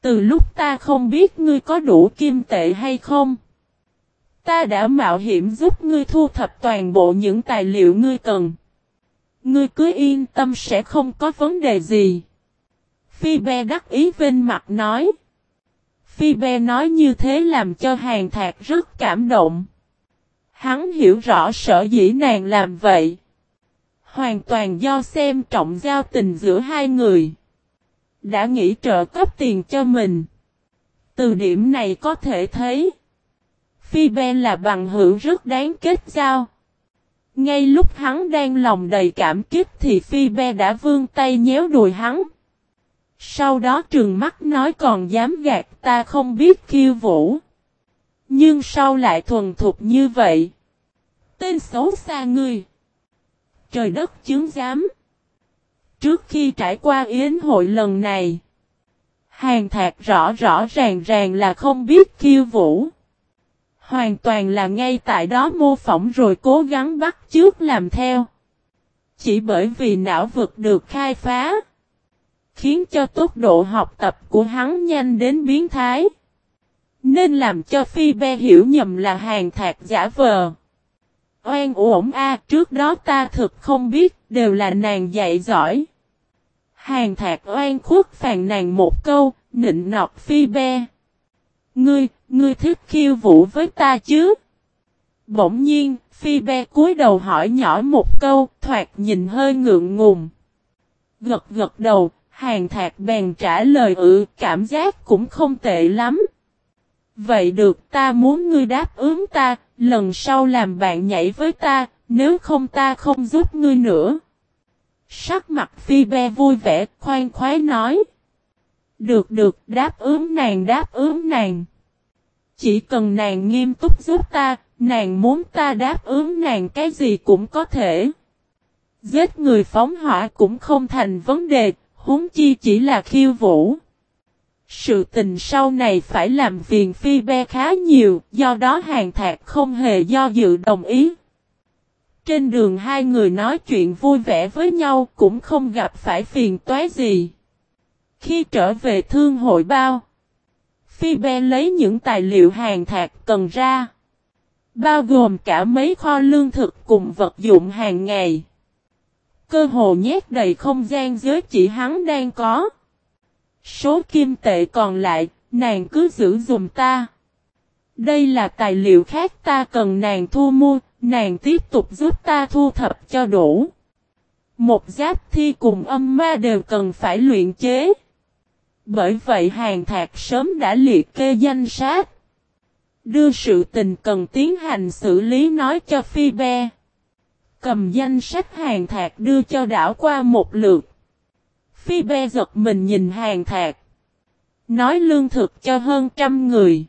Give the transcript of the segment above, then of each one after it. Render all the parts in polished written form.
Từ lúc ta không biết ngươi có đủ kim tệ hay không, ta đã mạo hiểm giúp ngươi thu thập toàn bộ những tài liệu ngươi cần. Ngươi cứ yên tâm sẽ không có vấn đề gì. Phi Be đắc ý vênh mặt nói. Phi Be nói như thế làm cho Hàn Thạc rất cảm động. Hắn hiểu rõ sở dĩ nàng làm vậy. Hoàn toàn do xem trọng giao tình giữa hai người. Đã nghĩ trợ cấp tiền cho mình. Từ điểm này có thể thấy. Phi Be là bằng hữu rất đáng kết giao. Ngay lúc hắn đang lòng đầy cảm kích thì Phi Be đã vươn tay nhéo đùi hắn. Sau đó trừng mắt nói còn dám gạt ta không biết khiêu vũ. Nhưng sau lại thuần thục như vậy. Tên xấu xa ngươi. Trời đất chứng giám. Trước khi trải qua yến hội lần này, Hàn Thạc rõ ràng là không biết khiêu vũ. Hoàn toàn là ngay tại đó mô phỏng rồi cố gắng bắt chước làm theo. Chỉ bởi vì não vực được khai phá, khiến cho tốc độ học tập của hắn nhanh đến biến thái. Nên làm cho Phi Be hiểu nhầm là Hàn Thạc giả vờ. Oan uổng a, trước đó ta thực không biết, đều là nàng dạy giỏi. Hàn Thạc oan khuất phàn nàn một câu, nịnh nọt Phi Be. Ngươi thích khiêu vũ với ta chứ? Bỗng nhiên, Phi Be cúi đầu hỏi nhỏ một câu, thoạt nhìn hơi ngượng ngùng. Gật đầu, Hàn Thạc bèn trả lời cảm giác cũng không tệ lắm. Vậy được, ta muốn ngươi đáp ứng ta, lần sau làm bạn nhảy với ta, nếu không ta không giúp ngươi nữa. Sắc mặt Phi Be vui vẻ, khoan khoái nói. Được, đáp ứng nàng. Chỉ cần nàng nghiêm túc giúp ta, nàng muốn ta đáp ứng nàng cái gì cũng có thể. Giết người phóng hỏa cũng không thành vấn đề, huống chi chỉ là khiêu vũ. Sự tình sau này phải làm phiền Phi Be khá nhiều, do đó Hàn Thạc không hề do dự đồng ý. Trên đường hai người nói chuyện vui vẻ với nhau cũng không gặp phải phiền toái gì. Khi trở về thương hội bao, Phi Be lấy những tài liệu Hàn Thạc cần ra, bao gồm cả mấy kho lương thực cùng vật dụng hàng ngày. Cơ hồ nhét đầy không gian giới chỉ hắn đang có. Số kim tệ còn lại, nàng cứ giữ dùm ta. Đây là tài liệu khác ta cần nàng thu mua, nàng tiếp tục giúp ta thu thập cho đủ. Một giáp thi cùng âm ma đều cần phải luyện chế. Bởi vậy Hàn Thạc sớm đã liệt kê danh sách. Đưa sự tình cần tiến hành xử lý nói cho Phi Be. Cầm danh sách Hàn Thạc đưa cho đảo qua một lượt. Phi Be giật mình nhìn Hàn Thạc. Nói lương thực cho hơn 100 người.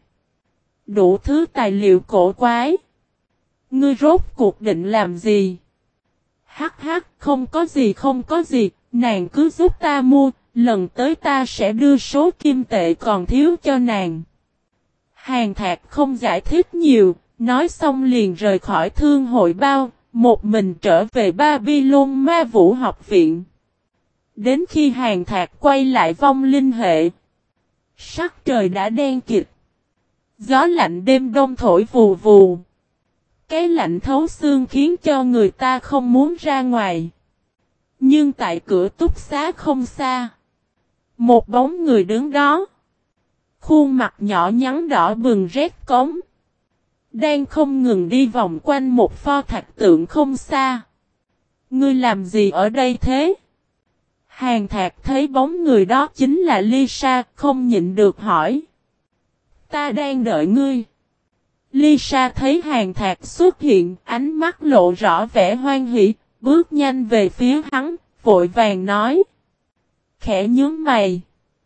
Đủ thứ tài liệu cổ quái. Ngươi rốt cuộc định làm gì? Hắc, không có gì, nàng cứ giúp ta mua, lần tới ta sẽ đưa số kim tệ còn thiếu cho nàng. Hàn Thạc không giải thích nhiều, nói xong liền rời khỏi thương hội bao, một mình trở về Babylon Ma Vũ học viện. Đến khi Hàn Thạc quay lại vong linh hệ, sắc trời đã đen kịt. Gió lạnh đêm đông thổi vù vù. Cái lạnh thấu xương khiến cho người ta không muốn ra ngoài. Nhưng tại cửa túc xá không xa, một bóng người đứng đó. Khuôn mặt nhỏ nhắn đỏ bừng rét cống. Đang không ngừng đi vòng quanh một pho thạch tượng không xa. Ngươi làm gì ở đây thế? Hàn Thạc thấy bóng người đó chính là Lisa, không nhịn được hỏi. Ta đang đợi ngươi. Lisa thấy Hàn Thạc xuất hiện, ánh mắt lộ rõ vẻ hoan hỉ, bước nhanh về phía hắn, vội vàng nói. Khẽ nhướng mày.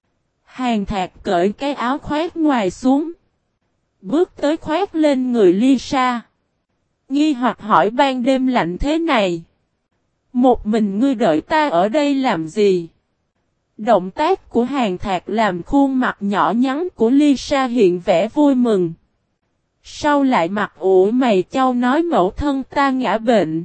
Hàn Thạc cởi cái áo khoác ngoài xuống. Bước tới khoác lên người Lisa. Nghi hoặc hỏi ban đêm lạnh thế này. Một mình ngươi đợi ta ở đây làm gì? Động tác của Hàn Thạc làm khuôn mặt nhỏ nhắn của Lisa hiện vẻ vui mừng. Sau lại mặt ủ mày chau nói mẫu thân ta ngã bệnh.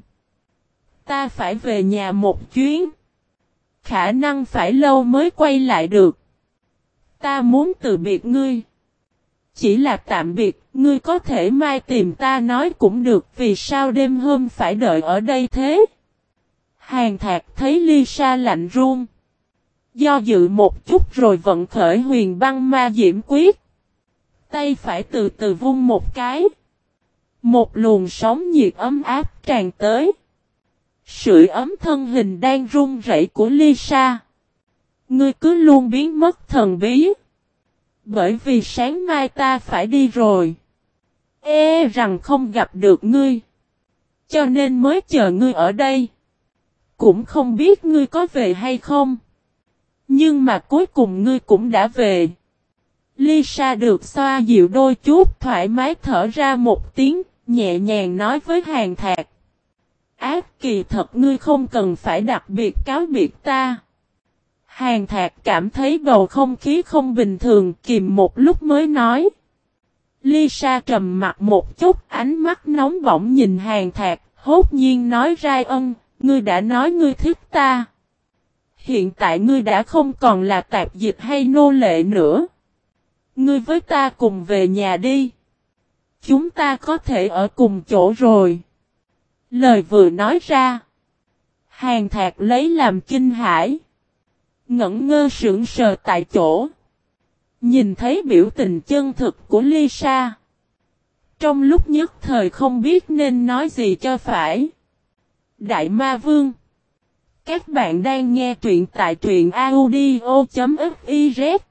Ta phải về nhà một chuyến. Khả năng phải lâu mới quay lại được. Ta muốn từ biệt ngươi. Chỉ là tạm biệt, ngươi có thể mai tìm ta nói cũng được, vì sao đêm hôm phải đợi ở đây thế? Hàn Thạc thấy Lisa lạnh run. Do dự một chút rồi vận khởi huyền băng ma diễm quyết. Tay phải từ từ vung một cái. Một luồng sóng nhiệt ấm áp tràn tới. Sưởi ấm thân hình đang run rẩy của Lisa. Ngươi cứ luôn biến mất thần bí. Bởi vì sáng mai ta phải đi rồi. Rằng không gặp được ngươi. Cho nên mới chờ ngươi ở đây. Cũng không biết ngươi có về hay không. Nhưng mà cuối cùng ngươi cũng đã về. Lisa được xoa dịu đôi chút, thoải mái thở ra một tiếng, nhẹ nhàng nói với Hàn Thạc. Kỳ thật ngươi không cần phải đặc biệt cáo biệt ta. Hàn Thạc cảm thấy bầu không khí không bình thường, kìm một lúc mới nói. Lisa trầm mặt một chút, ánh mắt nóng bỏng nhìn Hàn Thạc, hốt nhiên nói ra ngươi đã nói ngươi thích ta. Hiện tại ngươi đã không còn là tạp dịch hay nô lệ nữa. Ngươi với ta cùng về nhà đi. Chúng ta có thể ở cùng chỗ rồi. Lời vừa nói ra. Hàn Thạc lấy làm kinh hãi. Ngẩn ngơ sững sờ tại chỗ. Nhìn thấy biểu tình chân thực của Lisa. Trong lúc nhất thời không biết nên nói gì cho phải. Đại Ma Vương. Các bạn đang nghe truyện tại truyện audio.fiz.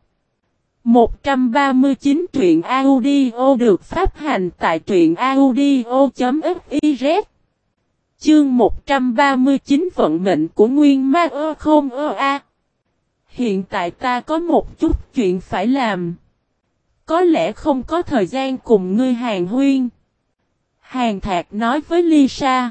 139 truyện audio được phát hành tại truyện audio.fiz. Chương 139 vận mệnh của Nguyên Ma không a. Hiện tại ta có một chút chuyện phải làm. Có lẽ không có thời gian cùng ngươi hàn huyên. Hàn Thạc nói với Lisa.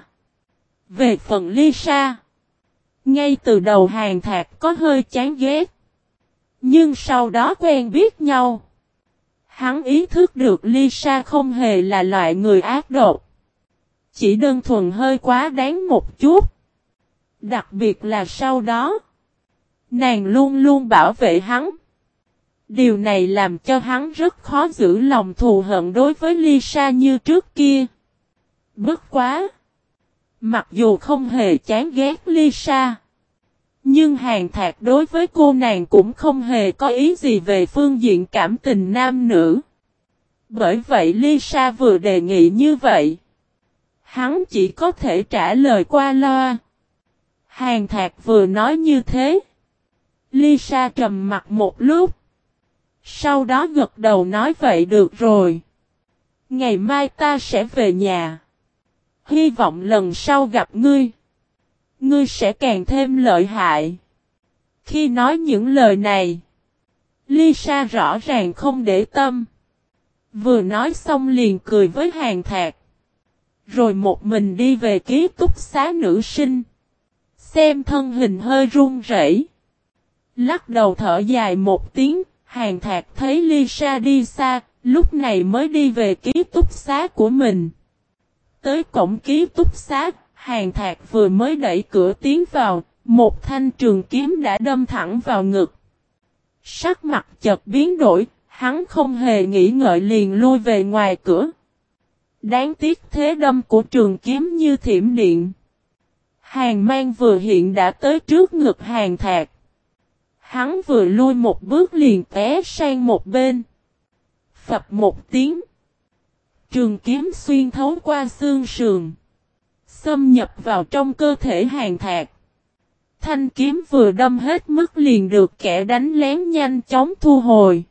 Về phần Lisa. Ngay từ đầu Hàn Thạc có hơi chán ghét. Nhưng sau đó quen biết nhau. Hắn ý thức được Lisa không hề là loại người ác độc. Chỉ đơn thuần hơi quá đáng một chút. Đặc biệt là sau đó. Nàng luôn luôn bảo vệ hắn. Điều này làm cho hắn rất khó giữ lòng thù hận đối với Lisa như trước kia. Bất quá. Mặc dù không hề chán ghét Lisa. Nhưng Hàn Thạc đối với cô nàng cũng không hề có ý gì về phương diện cảm tình nam nữ. Bởi vậy Lisa vừa đề nghị như vậy. Hắn chỉ có thể trả lời qua loa. Hàn Thạc vừa nói như thế. Lisa trầm mặt một lúc. Sau đó gật đầu nói vậy được rồi. Ngày mai ta sẽ về nhà. Hy vọng lần sau gặp ngươi. Ngươi sẽ càng thêm lợi hại. Khi nói những lời này. Lisa rõ ràng không để tâm. Vừa nói xong liền cười với Hàn Thạc. Rồi một mình đi về ký túc xá nữ sinh. Xem thân hình hơi run rẩy. Lắc đầu thở dài một tiếng. Hàn Thạc thấy Lisa đi xa. Lúc này mới đi về ký túc xá của mình. Tới cổng ký túc xá. Hàn Thạc vừa mới đẩy cửa tiến vào. Một thanh trường kiếm đã đâm thẳng vào ngực. Sắc mặt chợt biến đổi. Hắn không hề nghĩ ngợi liền lui về ngoài cửa. Đáng tiếc thế đâm của trường kiếm như thiểm điện. Hàn Mang vừa hiện đã tới trước ngực Hàn Thạc. Hắn vừa lui một bước liền té sang một bên. Phập một tiếng. Trường kiếm xuyên thấu qua xương sườn. Xâm nhập vào trong cơ thể Hàn Thạc. Thanh kiếm vừa đâm hết mức liền được kẻ đánh lén nhanh chóng thu hồi.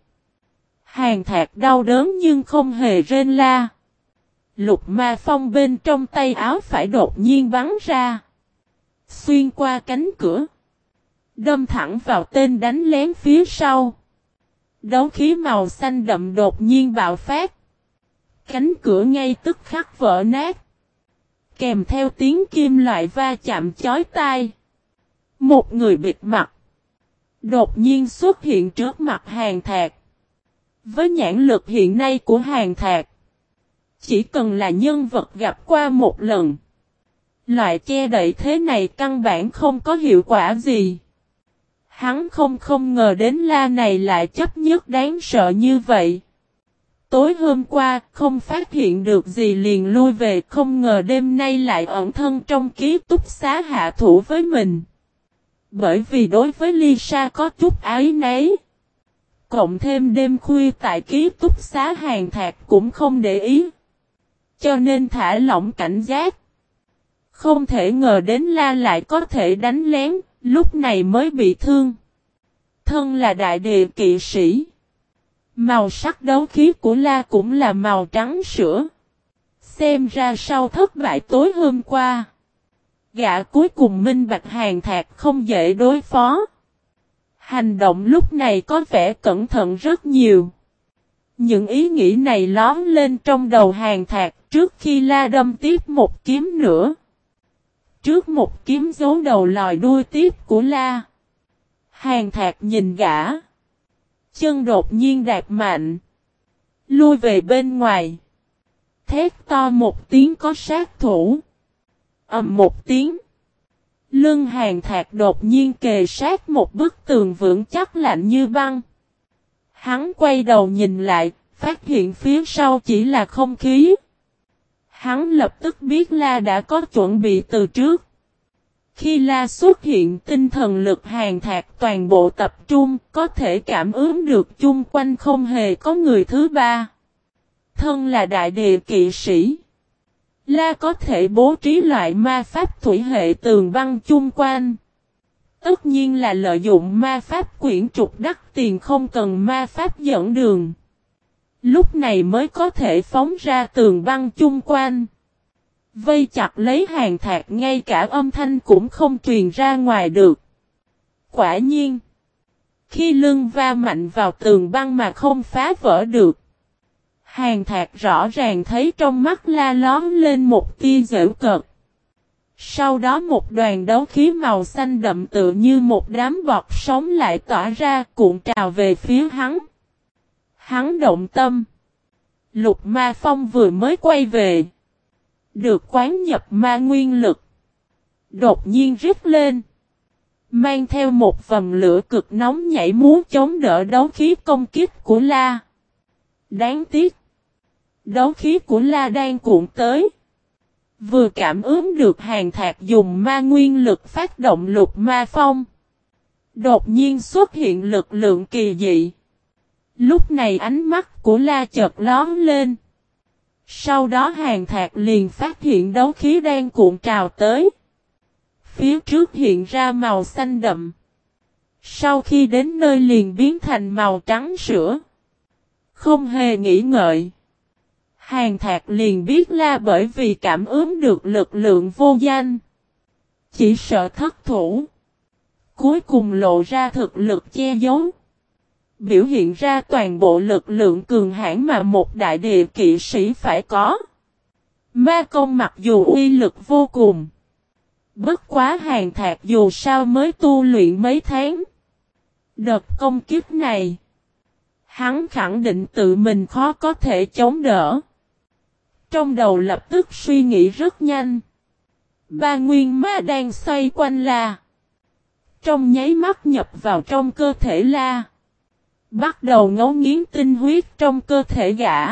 Hàn Thạc đau đớn nhưng không hề rên la. Lục ma phong bên trong tay áo phải đột nhiên bắn ra. Xuyên qua cánh cửa. Đâm thẳng vào tên đánh lén phía sau. Đấu khí màu xanh đậm đột nhiên bạo phát. Cánh cửa ngay tức khắc vỡ nát. Kèm theo tiếng kim loại va chạm chói tai. Một người bịt mặt. Đột nhiên xuất hiện trước mặt Hàn Thạc. Với nhãn lực hiện nay của Hàn Thạc. Chỉ cần là nhân vật gặp qua một lần. Loại che đậy thế này căn bản không có hiệu quả gì. Hắn không ngờ đến La này lại chấp nhất đáng sợ như vậy. Tối hôm qua không phát hiện được gì liền lui về, không ngờ đêm nay lại ẩn thân trong ký túc xá hạ thủ với mình. Bởi vì đối với Lisa có chút áy náy. Cộng thêm đêm khuya tại ký túc xá Hàn Thạc cũng không để ý. Cho nên thả lỏng cảnh giác. Không thể ngờ đến La lại có thể đánh lén, lúc này mới bị thương. Thân là đại địa kỵ sĩ. Màu sắc đấu khí của La cũng là màu trắng sữa. Xem ra sau thất bại tối hôm qua, gã cuối cùng minh bạch Hàn Thạc không dễ đối phó. Hành động lúc này có vẻ cẩn thận rất nhiều. Những ý nghĩ này lóm lên trong đầu Hàn Thạc trước khi La đâm tiếp một kiếm nữa. Trước một kiếm giấu đầu lòi đuôi tiếp của La, Hàn Thạc nhìn gã. Chân đột nhiên đạp mạnh. Lui về bên ngoài. Thét to một tiếng có sát thủ. Ầm một tiếng. Lưng Hàn Thạc đột nhiên kề sát một bức tường vững chắc lạnh như băng. Hắn quay đầu nhìn lại, phát hiện phía sau chỉ là không khí. Hắn lập tức biết La đã có chuẩn bị từ trước. Khi La xuất hiện, tinh thần lực Hàn Thạc toàn bộ tập trung, có thể cảm ứng được chung quanh không hề có người thứ ba. Thân là đại địa kỵ sĩ, La có thể bố trí loại ma pháp thủy hệ tường băng chung quanh. Tất nhiên là lợi dụng ma pháp quyển trục đắt tiền không cần ma pháp dẫn đường. Lúc này mới có thể phóng ra tường băng chung quanh. Vây chặt lấy Hàn Thạc, ngay cả âm thanh cũng không truyền ra ngoài được. Quả nhiên, khi lưng va mạnh vào tường băng mà không phá vỡ được, Hàn Thạc rõ ràng thấy trong mắt La lóm lên một tia giễu cợt. Sau đó một đoàn đấu khí màu xanh đậm tựa như một đám bọt sóng lại tỏa ra cuộn trào về phía hắn. Hắn động tâm. Lục Ma Phong vừa mới quay về, được quán nhập ma nguyên lực, đột nhiên rít lên, mang theo một vầng lửa cực nóng nhảy múa chống đỡ đấu khí công kích của La. Đáng tiếc, đấu khí của La đang cuộn tới. Vừa cảm ứng được Hàn Thạc dùng ma nguyên lực phát động lục ma phong, đột nhiên xuất hiện lực lượng kỳ dị. Lúc này ánh mắt của La chợt lóm lên. Sau đó Hàn Thạc liền phát hiện đấu khí đang cuộn trào tới. Phía trước hiện ra màu xanh đậm. Sau khi đến nơi liền biến thành màu trắng sữa. Không hề nghĩ ngợi, Hàn Thạc liền biết La bởi vì cảm ứng được lực lượng vô danh, chỉ sợ thất thủ. Cuối cùng lộ ra thực lực che giấu, biểu hiện ra toàn bộ lực lượng cường hãn mà một đại địa kỵ sĩ phải có. Ma công mặc dù uy lực vô cùng, bất quá Hàn Thạc dù sao mới tu luyện mấy tháng. Đợt công kiếp này, hắn khẳng định tự mình khó có thể chống đỡ. Trong đầu lập tức suy nghĩ rất nhanh. Ba nguyên ma đang xoay quanh La, trong nháy mắt nhập vào trong cơ thể La, bắt đầu ngấu nghiến tinh huyết trong cơ thể gã.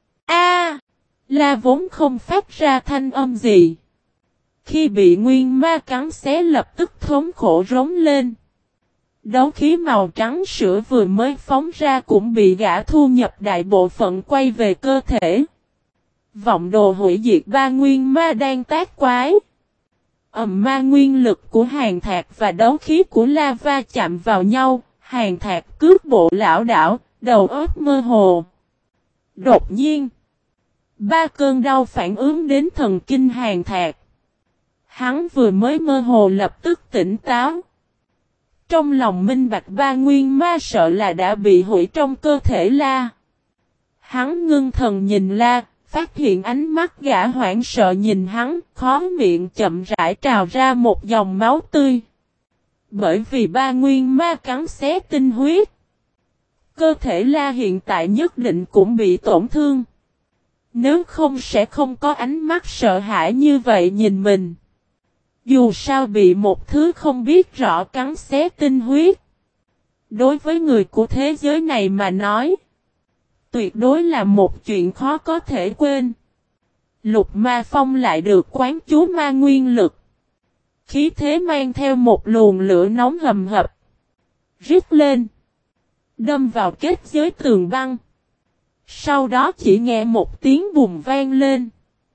La vốn không phát ra thanh âm gì. Khi bị nguyên ma cắn xé lập tức thống khổ rống lên. Đấu khí màu trắng sữa vừa mới phóng ra cũng bị gã thu nhập đại bộ phận quay về cơ thể. Vọng đồ hủy diệt ba nguyên ma đang tác quái. Ma nguyên lực của Hàn Thạc và đấu khí của La va chạm vào nhau. Hàn Thạc cước bộ lảo đảo, đầu óc mơ hồ. Đột nhiên, ba cơn đau phản ứng đến thần kinh Hàn Thạc. Hắn vừa mới mơ hồ lập tức tỉnh táo. Trong lòng minh bạch ba nguyên ma sợ là đã bị hủy trong cơ thể La. Hắn ngưng thần nhìn La, phát hiện ánh mắt gã hoảng sợ nhìn hắn, khóe miệng chậm rãi trào ra một dòng máu tươi. Bởi vì ba nguyên ma cắn xé tinh huyết, cơ thể La hiện tại nhất định cũng bị tổn thương. Nếu không sẽ không có ánh mắt sợ hãi như vậy nhìn mình. Dù sao bị một thứ không biết rõ cắn xé tinh huyết, Đối với người của thế giới này mà nói, tuyệt đối là một chuyện khó có thể quên. Lục Ma Phong lại được quán chú ma nguyên lực. Khí thế mang theo một luồng lửa nóng hầm hập. Rít lên. Đâm vào kết giới tường băng. Sau đó chỉ nghe một tiếng bùng vang lên.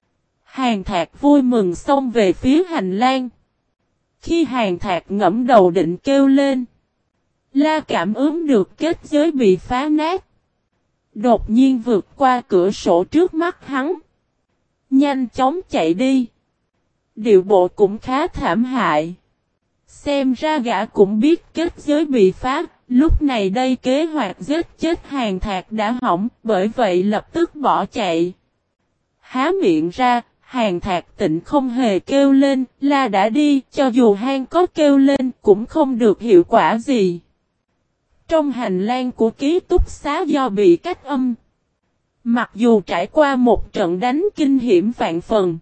Hàn Thạc vui mừng xông về phía hành lang. Khi Hàn Thạc ngẫm đầu định kêu lên, La cảm ứng được kết giới bị phá nát. Đột nhiên vượt qua cửa sổ trước mắt hắn. Nhanh chóng chạy đi. Điệu bộ cũng khá thảm hại. Xem ra gã cũng biết kết giới bị phá. Lúc này đây kế hoạch giết chết Hàn Thạc đã hỏng. Bởi vậy lập tức bỏ chạy. Há miệng ra. Hàn Thạc Tịnh không hề kêu lên. La đã đi. Cho dù Han có kêu lên cũng không được hiệu quả gì. Trong hành lang của ký túc xá do bị cách âm. Mặc dù trải qua một trận đánh kinh hiểm vạn phần.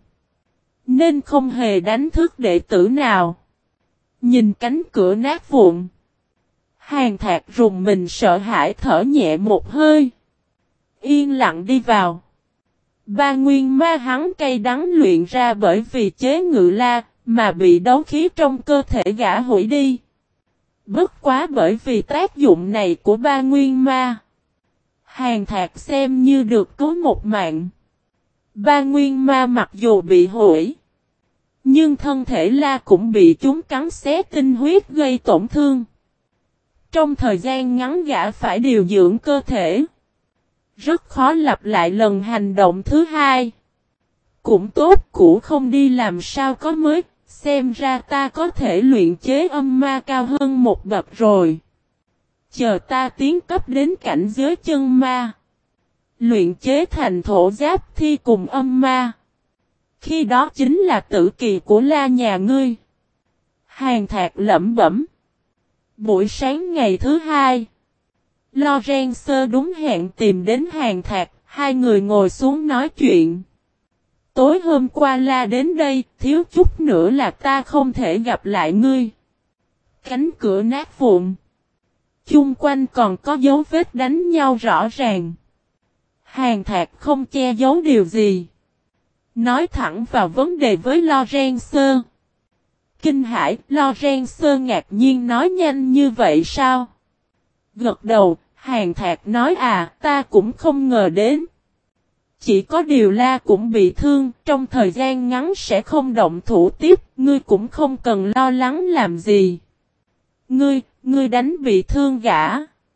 Nên không hề đánh thức đệ tử nào. Nhìn cánh cửa nát vụn. Hàn Thạc rùng mình sợ hãi thở nhẹ một hơi. Yên lặng đi vào. Ba nguyên ma hắn cay đắng luyện ra bởi vì chế ngự la mà bị đấu khí trong cơ thể gã hủy đi. Bất quá bởi vì tác dụng này của ba nguyên ma. Hàn Thạc xem như được cứu một mạng. Ba nguyên ma mặc dù bị hủy. Nhưng thân thể la cũng bị chúng cắn xé tinh huyết gây tổn thương. Trong thời gian ngắn gã phải điều dưỡng cơ thể. Rất khó lặp lại lần hành động thứ hai. Cũng tốt cũ không đi làm sao có mới. Xem ra ta có thể luyện chế âm ma cao hơn một bậc rồi. Chờ ta tiến cấp đến cảnh giới chân ma. Luyện chế thành thổ giáp thi cùng âm ma. Khi đó chính là tử kỳ của La nhà ngươi. Hàn Thạc lẩm bẩm. Buổi sáng ngày thứ hai. Lorenzo đúng hẹn tìm đến Hàn Thạc. Hai người ngồi xuống nói chuyện. Tối hôm qua La đến đây. Thiếu chút nữa là ta không thể gặp lại ngươi. Cánh cửa nát vụn. Chung quanh còn có dấu vết đánh nhau rõ ràng. Hàn Thạc không che giấu điều gì. Nói thẳng vào vấn đề với Lorenzo. Kinh hãi, Lorenzo ngạc nhiên nói nhanh như vậy sao? Gật đầu, Hàn Thạc nói ta cũng không ngờ đến. Chỉ có điều La cũng bị thương, trong thời gian ngắn sẽ không động thủ tiếp, ngươi cũng không cần lo lắng làm gì. Ngươi đánh bị thương gã.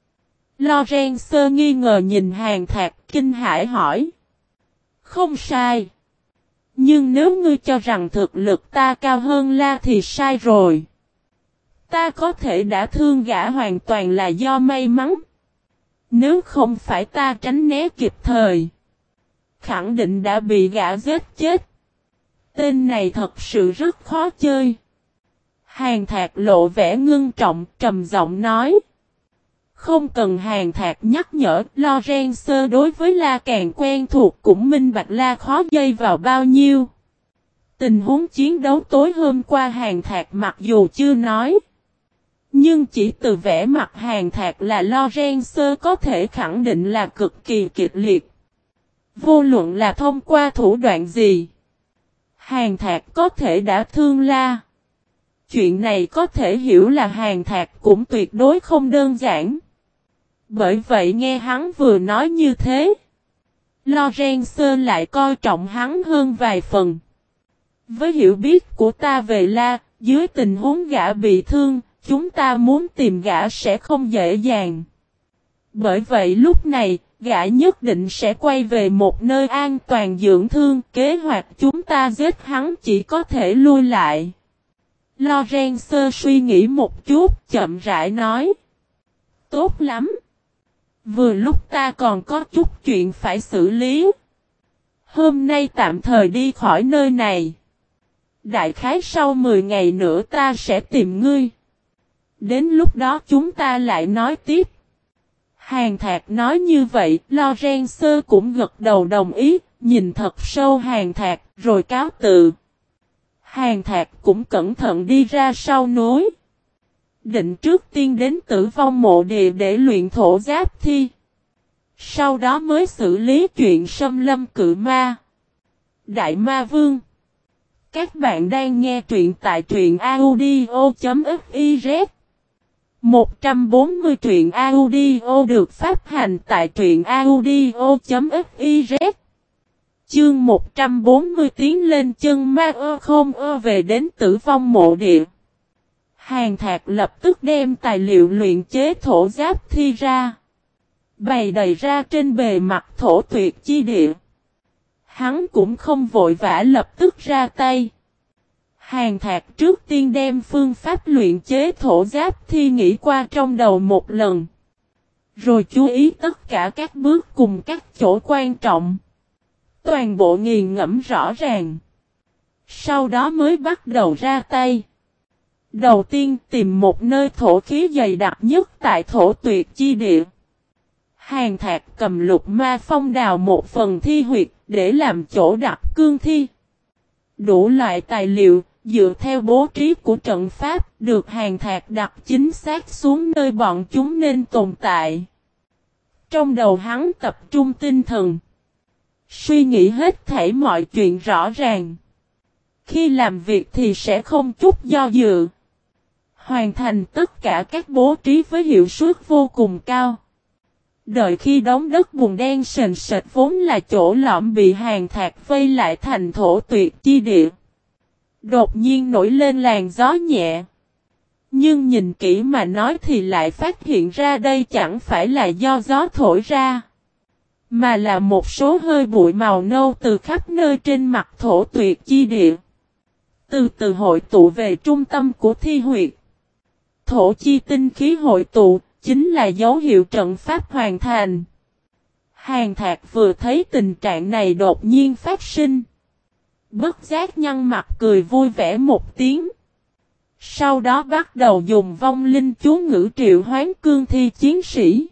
Lorenzo nghi ngờ nhìn Hàn Thạc, kinh hãi hỏi. Không sai. Nhưng nếu ngươi cho rằng thực lực ta cao hơn La thì sai rồi. Ta có thể đã thương gã hoàn toàn là do may mắn. Nếu không phải ta tránh né kịp thời. Khẳng định đã bị gã giết chết. Tên này thật sự rất khó chơi. Hàn Thạc lộ vẻ ngưng trọng, trầm giọng nói. Không cần Hàn Thạc nhắc nhở, Lorenzo đối với La càng quen thuộc cũng minh bạch La khó dây vào bao nhiêu. Tình huống chiến đấu tối hôm qua Hàn Thạc mặc dù chưa nói. Nhưng chỉ từ vẻ mặt Hàn Thạc là Lorenzo có thể khẳng định là cực kỳ kịch liệt. Vô luận là thông qua thủ đoạn gì. Hàn Thạc có thể đã thương La. Chuyện này có thể hiểu là Hàn Thạc cũng tuyệt đối không đơn giản. Bởi vậy nghe hắn vừa nói như thế. Lorenzo lại coi trọng hắn hơn vài phần. Với hiểu biết của ta về La, dưới tình huống gã bị thương, chúng ta muốn tìm gã sẽ không dễ dàng. Bởi vậy lúc này, gã nhất định sẽ quay về một nơi an toàn dưỡng thương. Kế hoạch chúng ta giết hắn chỉ có thể lui lại. Lorenzo suy nghĩ một chút, chậm rãi nói. Tốt lắm. Vừa lúc ta còn có chút chuyện phải xử lý. Hôm nay tạm thời đi khỏi nơi này. Đại khái sau 10 ngày nữa ta sẽ tìm ngươi. Đến lúc đó chúng ta lại nói tiếp. Hàn Thạc nói như vậy, Lorenzo cũng gật đầu đồng ý, nhìn thật sâu Hàn Thạc, rồi cáo từ. Hàn Thạc cũng cẩn thận đi ra sau núi. Định trước tiên đến Tử Vong Mộ Địa để luyện thổ giáp thi. Sau đó mới xử lý chuyện xâm lâm cự ma. Đại Ma Vương. Các bạn đang nghe truyện tại truyện audio.fiz. 140 truyện audio được phát hành tại truyện audio.fiz. Chương 140 tiến lên chân ma không về đến Tử Vong Mộ Địa. Hàn Thạc lập tức đem tài liệu luyện chế thổ giáp thi ra. Bày đầy ra trên bề mặt thổ tuyệt chi địa. Hắn cũng không vội vã lập tức ra tay. Hàn Thạc trước tiên đem phương pháp luyện chế thổ giáp thi nghĩ qua trong đầu một lần. Rồi chú ý tất cả các bước cùng các chỗ quan trọng. Toàn bộ nghiền ngẫm rõ ràng. Sau đó mới bắt đầu ra tay. Đầu tiên tìm một nơi thổ khí dày đặc nhất tại thổ tuyệt chi địa. Hàn Thạc cầm lục ma phong đào một phần thi huyệt để làm chỗ đặt cương thi. Đủ loại tài liệu, dựa theo bố trí của trận pháp, được Hàn Thạc đặt chính xác xuống nơi bọn chúng nên tồn tại. Trong đầu hắn tập trung tinh thần. Suy nghĩ hết thảy mọi chuyện rõ ràng. Khi làm việc thì sẽ không chút do dự. Hoàn thành tất cả các bố trí với hiệu suất vô cùng cao. Đợi khi đống đất bùn đen sền sệt vốn là chỗ lõm bị Hàn Thạc vây lại thành thổ tuyệt chi địa. Đột nhiên nổi lên làn gió nhẹ. Nhưng nhìn kỹ mà nói thì lại phát hiện ra đây chẳng phải là do gió thổi ra. Mà là một số hơi bụi màu nâu từ khắp nơi trên mặt thổ tuyệt chi địa. Từ từ hội tụ về trung tâm của thi huyệt. Thổ chi tinh khí hội tụ, chính là dấu hiệu trận pháp hoàn thành. Hàn Thạc vừa thấy tình trạng này đột nhiên phát sinh. Bất giác nhăn mặt cười vui vẻ một tiếng. Sau đó bắt đầu dùng vong linh chú ngữ triệu hoán cương thi chiến sĩ.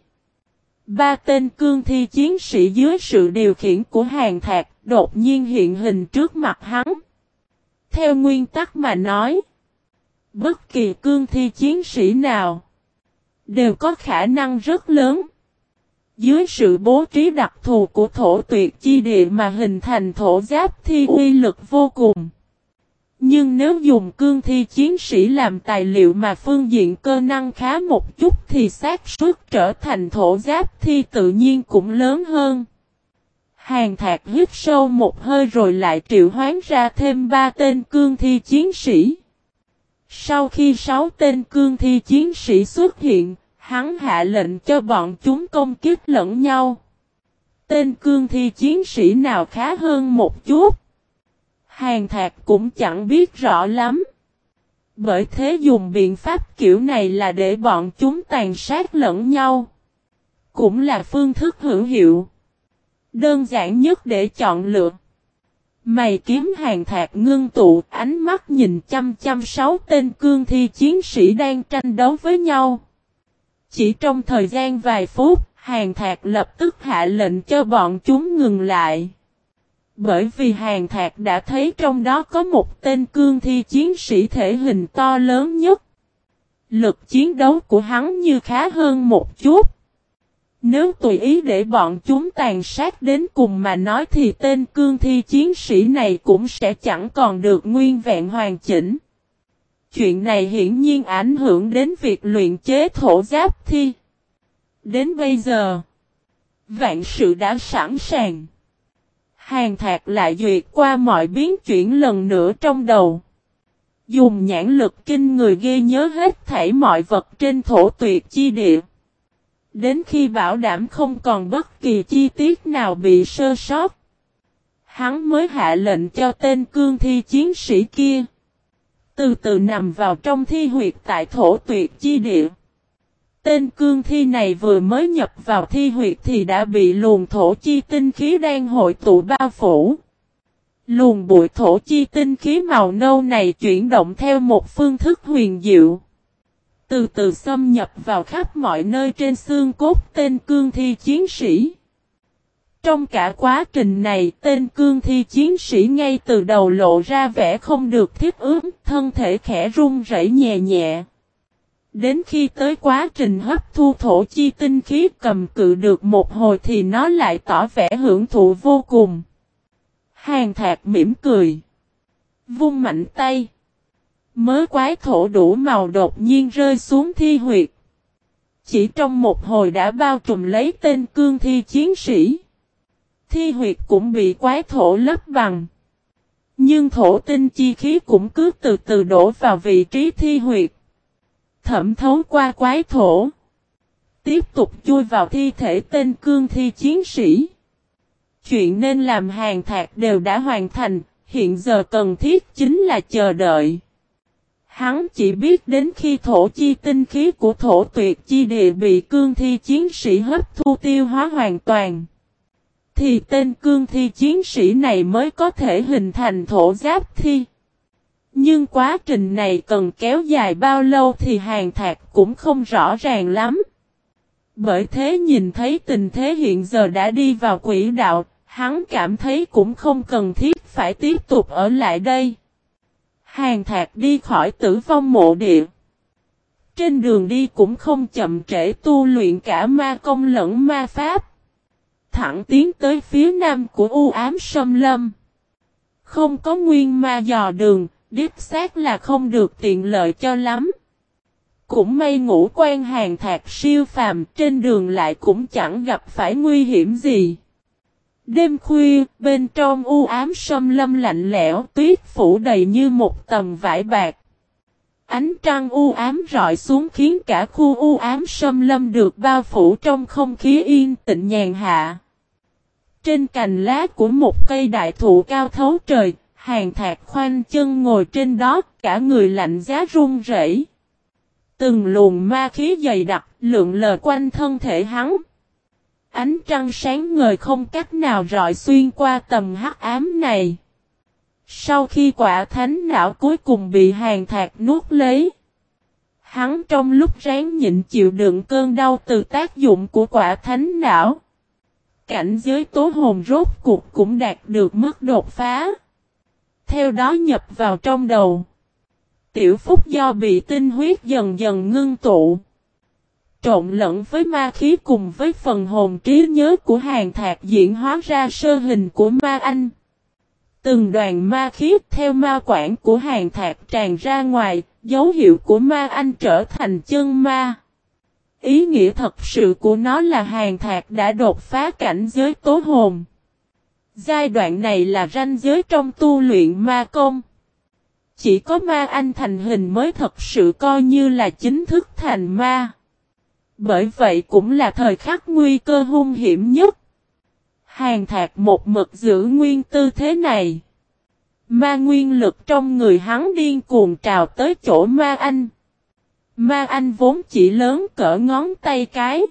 3 tên cương thi chiến sĩ dưới sự điều khiển của Hàn Thạc đột nhiên hiện hình trước mặt hắn. Theo nguyên tắc mà nói, bất kỳ cương thi chiến sĩ nào đều có khả năng rất lớn. Dưới sự bố trí đặc thù của thổ tuyệt chi địa mà hình thành thổ giáp thi uy lực vô cùng. Nhưng nếu dùng cương thi chiến sĩ làm tài liệu mà phương diện cơ năng khá một chút thì xác suất trở thành thổ giáp thi tự nhiên cũng lớn hơn. Hàn Thạc hít sâu một hơi rồi lại triệu hoán ra thêm 3 tên cương thi chiến sĩ. Sau khi 6 tên cương thi chiến sĩ xuất hiện, hắn hạ lệnh cho bọn chúng công kích lẫn nhau. Tên cương thi chiến sĩ nào khá hơn một chút, Hàn Thạc cũng chẳng biết rõ lắm. Bởi thế dùng biện pháp kiểu này là để bọn chúng tàn sát lẫn nhau. Cũng là phương thức hữu hiệu. Đơn giản nhất để chọn lựa. Mày kiếm Hàn Thạc ngưng tụ, ánh mắt nhìn chăm chăm 6 tên cương thi chiến sĩ đang tranh đấu với nhau. Chỉ trong thời gian vài phút, Hàn Thạc lập tức hạ lệnh cho bọn chúng ngừng lại. Bởi vì Hàn Thạc đã thấy trong đó có một tên cương thi chiến sĩ thể hình to lớn nhất. Lực chiến đấu của hắn như khá hơn một chút. Nếu tùy ý để bọn chúng tàn sát đến cùng mà nói thì tên cương thi chiến sĩ này cũng sẽ chẳng còn được nguyên vẹn hoàn chỉnh. Chuyện này hiển nhiên ảnh hưởng đến việc luyện chế thổ giáp thi. Đến bây giờ, vạn sự đã sẵn sàng. Hàn Thạc lại duyệt qua mọi biến chuyển lần nữa trong đầu. Dùng nhãn lực kinh người ghi nhớ hết thảy mọi vật trên thổ tuyệt chi địa. Đến khi bảo đảm không còn bất kỳ chi tiết nào bị sơ sót, hắn mới hạ lệnh cho tên cương thi chiến sĩ kia từ từ nằm vào trong thi huyệt tại thổ tuyệt chi địa. Tên cương thi này vừa mới nhập vào thi huyệt thì đã bị luồng thổ chi tinh khí đang hội tụ bao phủ. Luồng bụi thổ chi tinh khí màu nâu này chuyển động theo một phương thức huyền diệu. Từ từ xâm nhập vào khắp mọi nơi trên xương cốt tên cương thi chiến sĩ. Trong cả quá trình này, tên cương thi chiến sĩ ngay từ đầu lộ ra vẻ không được thích ứng, thân thể khẽ run rẩy nhẹ nhẹ. Đến khi tới quá trình hấp thu thổ chi tinh khí cầm cự được một hồi thì nó lại tỏ vẻ hưởng thụ vô cùng. Hàn Thạc mỉm cười. Vung mạnh tay. Mớ quái thổ đủ màu đột nhiên rơi xuống thi huyệt. Chỉ trong một hồi đã bao trùm lấy tên cương thi chiến sĩ. Thi huyệt cũng bị quái thổ lấp bằng. Nhưng thổ tinh chi khí cũng cứ từ từ đổ vào vị trí thi huyệt. Thẩm thấu qua quái thổ. Tiếp tục chui vào thi thể tên cương thi chiến sĩ. Chuyện nên làm Hàn Thạc đều đã hoàn thành, hiện giờ cần thiết chính là chờ đợi. Hắn chỉ biết đến khi thổ chi tinh khí của thổ tuyệt chi địa bị cương thi chiến sĩ hấp thu tiêu hóa hoàn toàn. Thì tên cương thi chiến sĩ này mới có thể hình thành thổ giáp thi. Nhưng quá trình này cần kéo dài bao lâu thì Hàn Thạc cũng không rõ ràng lắm. Bởi thế nhìn thấy tình thế hiện giờ đã đi vào quỹ đạo, hắn cảm thấy cũng không cần thiết phải tiếp tục ở lại đây. Hàn Thạc đi khỏi Tử Vong Mộ Địa. Trên đường đi cũng không chậm trễ tu luyện cả ma công lẫn ma pháp. Thẳng tiến tới phía nam của U Ám Sâm Lâm. Không có nguyên ma dò đường, đích xác là không được tiện lợi cho lắm. Cũng may ngũ quan Hàn Thạc siêu phàm, trên đường lại cũng chẳng gặp phải nguy hiểm gì. Đêm khuya, bên trong U Ám Sâm Lâm lạnh lẽo, tuyết phủ đầy như một tầng vải bạc. Ánh trăng u ám rọi xuống khiến cả khu U Ám Sâm Lâm được bao phủ trong không khí yên tĩnh nhàn hạ. Trên cành lá của một cây đại thụ cao thấu trời, Hàn Thạc khoanh chân ngồi trên đó, cả người lạnh giá run rẩy. Từng luồng ma khí dày đặc, lượn lờ quanh thân thể hắn. Ánh trăng sáng ngời không cách nào rọi xuyên qua tầng hắc ám này. Sau khi quả thánh não cuối cùng bị Hàn Thạc nuốt lấy, hắn trong lúc ráng nhịn chịu đựng cơn đau từ tác dụng của quả thánh não. Cảnh giới tố hồn rốt cuộc cũng đạt được mức đột phá. Theo đó nhập vào trong đầu. Tiểu Phúc do bị tinh huyết dần dần ngưng tụ. Trộn lẫn với ma khí cùng với phần hồn trí nhớ của Hàn Thạc diễn hóa ra sơ hình của ma anh. Từng đoàn ma khí theo ma quản của Hàn Thạc tràn ra ngoài, dấu hiệu của ma anh trở thành chân ma. Ý nghĩa thật sự của nó là Hàn Thạc đã đột phá cảnh giới tố hồn. Giai đoạn này là ranh giới trong tu luyện ma công. Chỉ có ma anh thành hình mới thật sự coi như là chính thức thành ma. Bởi vậy cũng là thời khắc nguy cơ hung hiểm nhất. Hàn Thạc một mực giữ nguyên tư thế này. Ma nguyên lực trong người hắn điên cuồng trào tới chỗ ma anh. Ma anh vốn chỉ lớn cỡ ngón tay cái.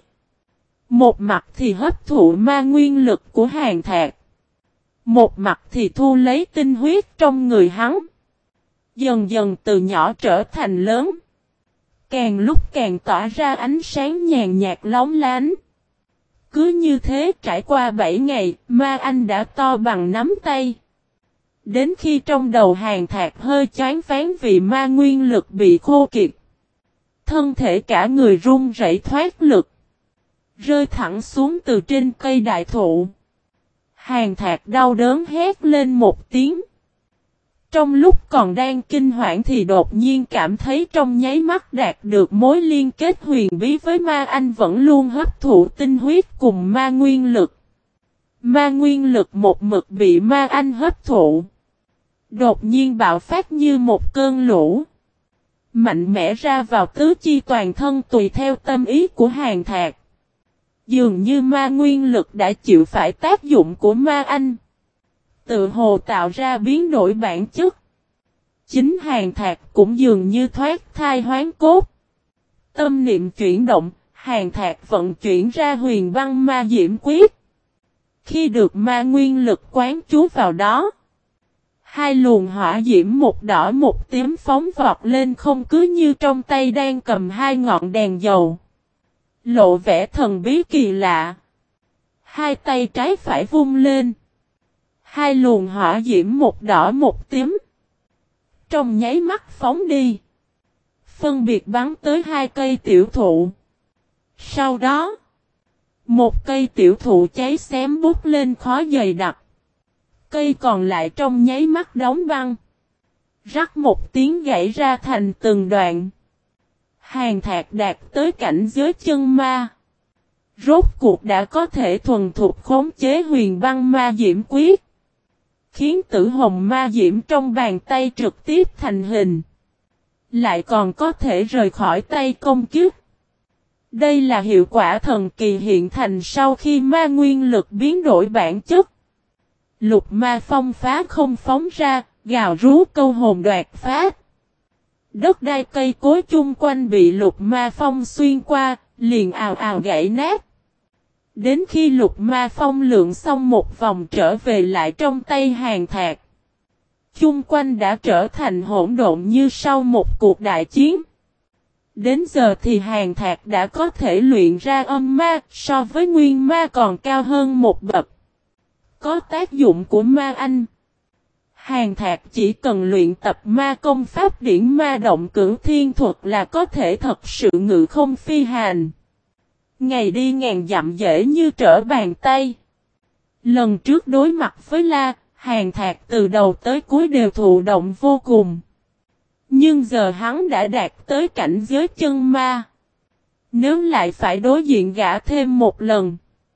Một mặt thì hấp thụ ma nguyên lực của Hàn Thạc. Một mặt thì thu lấy tinh huyết trong người hắn. Dần dần từ nhỏ trở thành lớn. Càng lúc càng tỏa ra ánh sáng nhàn nhạt lóng lánh. Cứ như thế trải qua 7 ngày, ma anh đã to bằng nắm tay. Đến khi trong đầu Hàn Thạc hơi choáng váng vì ma nguyên lực bị khô kiệt. Thân thể cả người run rẩy thoát lực. Rơi thẳng xuống từ trên cây đại thụ. Hàn Thạc đau đớn hét lên một tiếng. Trong lúc còn đang kinh hoảng thì đột nhiên cảm thấy trong nháy mắt đạt được mối liên kết huyền bí với ma anh vẫn luôn hấp thụ tinh huyết cùng ma nguyên lực. Ma nguyên lực một mực bị ma anh hấp thụ. Đột nhiên bạo phát như một cơn lũ. Mạnh mẽ ra vào tứ chi toàn thân tùy theo tâm ý của Hàn Thạc. Dường như ma nguyên lực đã chịu phải tác dụng của ma anh. Tự hồ tạo ra biến đổi bản chất. Chính Hàn Thạc cũng dường như thoát thai hoán cốt. Tâm niệm chuyển động, Hàn Thạc vận chuyển ra huyền băng ma diễm quyết. Khi được ma nguyên lực quán trú vào đó, hai luồng hỏa diễm một đỏ một tím phóng vọt lên không cứ như trong tay đang cầm hai ngọn đèn dầu. Lộ vẻ thần bí kỳ lạ. Hai tay trái phải vung lên. Hai luồng hỏa diễm một đỏ một tím. Trong nháy mắt phóng đi. phân biệt bắn tới 2 cây tiểu thụ. Sau đó, một cây tiểu thụ cháy xém bút lên khói dày đặc. Cây còn lại trong nháy mắt đóng băng. Rắc một tiếng gãy ra thành từng đoạn. Hàn Thạc đạt tới cảnh giới chân ma. Rốt cuộc đã có thể thuần thục khống chế huyền băng ma diễm quyết. Khiến tử hồng ma diễm trong bàn tay trực tiếp thành hình. Lại còn có thể rời khỏi tay công kích. Đây là hiệu quả thần kỳ hiện thành sau khi ma nguyên lực biến đổi bản chất. Lục ma phong phá không phóng ra, gào rú câu hồn đoạt phát. Đất đai cây cối chung quanh bị lục ma phong xuyên qua, liền ào ào gãy nát. Đến khi lục ma phong lượn xong một vòng trở về lại trong tay Hàn Thạc. Chung quanh đã trở thành hỗn độn như sau một cuộc đại chiến. Đến giờ thì Hàn Thạc đã có thể luyện ra âm ma, so với nguyên ma còn cao hơn một bậc. Có tác dụng của ma anh. Hàn Thạc chỉ cần luyện tập ma công pháp điển ma động cửu thiên thuật là có thể thật sự ngự không phi hành. Ngày đi ngàn dặm dễ như trở bàn tay. Lần trước đối mặt với La, Hàn Thạc từ đầu tới cuối đều thụ động vô cùng. Nhưng giờ hắn đã đạt tới cảnh giới chân ma. Nếu lại phải đối diện gã thêm một lần,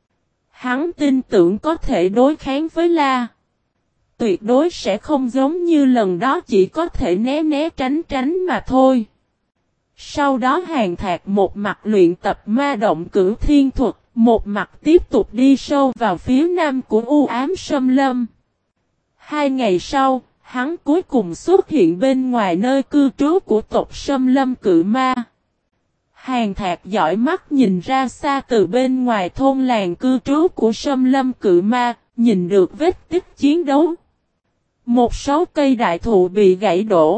hắn tin tưởng có thể đối kháng với La. Tuyệt đối sẽ không giống như lần đó chỉ có thể né né tránh tránh mà thôi. Sau đó Hàn Thạc một mặt luyện tập ma động cửu thiên thuật, một mặt tiếp tục đi sâu vào phía nam của u ám sâm lâm. 2 ngày sau, hắn cuối cùng xuất hiện bên ngoài nơi cư trú của tộc Sâm Lâm Cự Ma. Hàn Thạc dõi mắt nhìn ra xa từ bên ngoài thôn làng cư trú của Sâm Lâm Cự Ma, nhìn được vết tích chiến đấu. Một số cây đại thụ bị gãy đổ.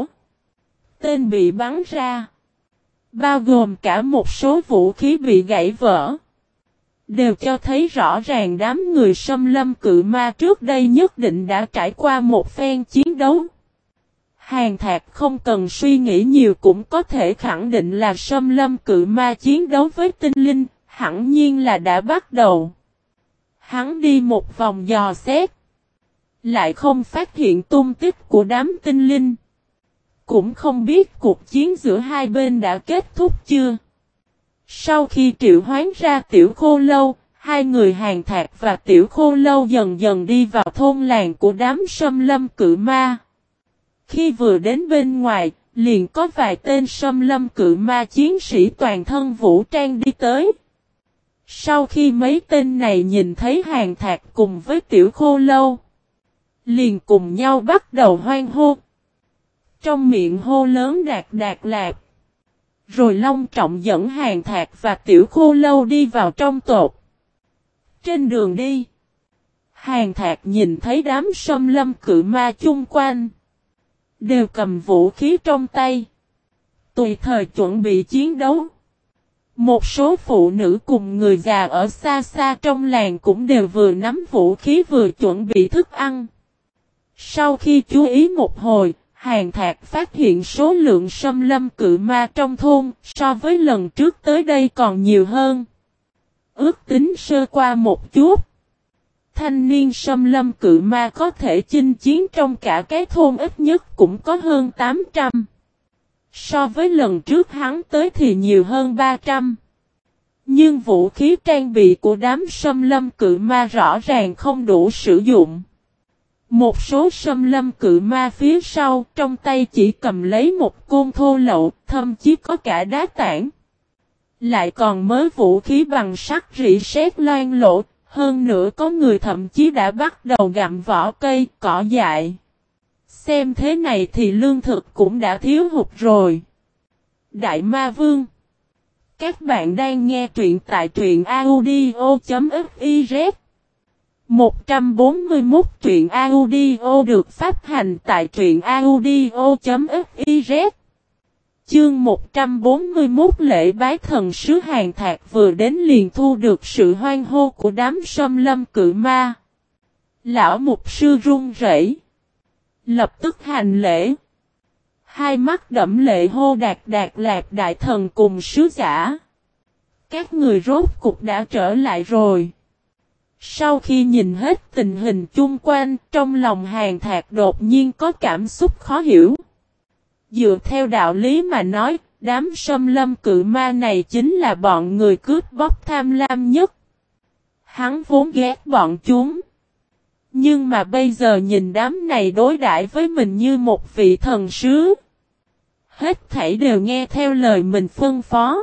Tên bị bắn ra. Bao gồm cả một số vũ khí bị gãy vỡ. Đều cho thấy rõ ràng đám người Sâm Lâm Cự Ma trước đây nhất định đã trải qua một phen chiến đấu. Hàn Thạc không cần suy nghĩ nhiều cũng có thể khẳng định là Sâm Lâm Cự Ma chiến đấu với tinh linh, hẳn nhiên là đã bắt đầu. Hắn đi một vòng dò xét. Lại không phát hiện tung tích của đám tinh linh. Cũng không biết cuộc chiến giữa hai bên đã kết thúc chưa. Sau khi triệu hoán ra Tiểu Khô Lâu, hai người Hàn Thạc và Tiểu Khô Lâu dần dần đi vào thôn làng của đám Sâm Lâm Cự Ma. Khi vừa đến bên ngoài, liền có vài tên Sâm Lâm Cự Ma chiến sĩ toàn thân vũ trang đi tới. Sau khi mấy tên này nhìn thấy Hàn Thạc cùng với Tiểu Khô Lâu, liền cùng nhau bắt đầu hoan hô. Trong miệng hô lớn đạt đạt lạc. Rồi long trọng dẫn Hàn Thạc và Tiểu Khô Lâu đi vào trong tộc. Trên đường đi, Hàn Thạc nhìn thấy đám Sâm Lâm Cự Ma chung quanh. Đều cầm vũ khí trong tay. Tùy thời chuẩn bị chiến đấu. Một số phụ nữ cùng người già ở xa xa trong làng cũng đều vừa nắm vũ khí vừa chuẩn bị thức ăn. Sau khi chú ý một hồi, Hàn Thạc phát hiện số lượng Sâm Lâm Cự Ma trong thôn so với lần trước tới đây còn nhiều hơn. Ước tính sơ qua một chút. Thanh niên Sâm Lâm Cự Ma có thể chinh chiến trong cả cái thôn ít nhất cũng có hơn 800. So với lần trước hắn tới thì nhiều hơn 300. Nhưng vũ khí trang bị của đám Sâm Lâm Cự Ma rõ ràng không đủ sử dụng. Một số Sâm Lâm Cự Ma phía sau trong tay chỉ cầm lấy một côn thô lậu, thậm chí có cả đá tảng. Lại còn mới vũ khí bằng sắt rỉ sét loang lổ, hơn nữa có người thậm chí đã bắt đầu gặm vỏ cây, cỏ dại. Xem thế này thì lương thực cũng đã thiếu hụt rồi. Đại Ma Vương, các bạn đang nghe truyện tại truyện audio.fiz. 141 truyện audio được phát hành tại truyện audio.fiz. Chương 141 lễ bái thần sứ Hàn Thạc vừa đến liền thu được sự hoan hô của đám Sâm Lâm Cự Ma. Lão mục sư run rẩy, lập tức hành lễ. Hai mắt đẫm lệ hô Đạt Đạt Lạp Đại Thần cùng sứ giả. Các người rốt cục đã trở lại rồi. Sau khi nhìn hết tình hình chung quanh, trong lòng Hàn Thạc đột nhiên có cảm xúc khó hiểu. Dựa theo đạo lý mà nói, đám Sâm Lâm cự ma này chính là bọn người cướp bóc tham lam nhất. Hắn vốn ghét bọn chúng. Nhưng mà bây giờ nhìn đám này đối đãi với mình như một vị thần sứ. Hết thảy đều nghe theo lời mình phân phó.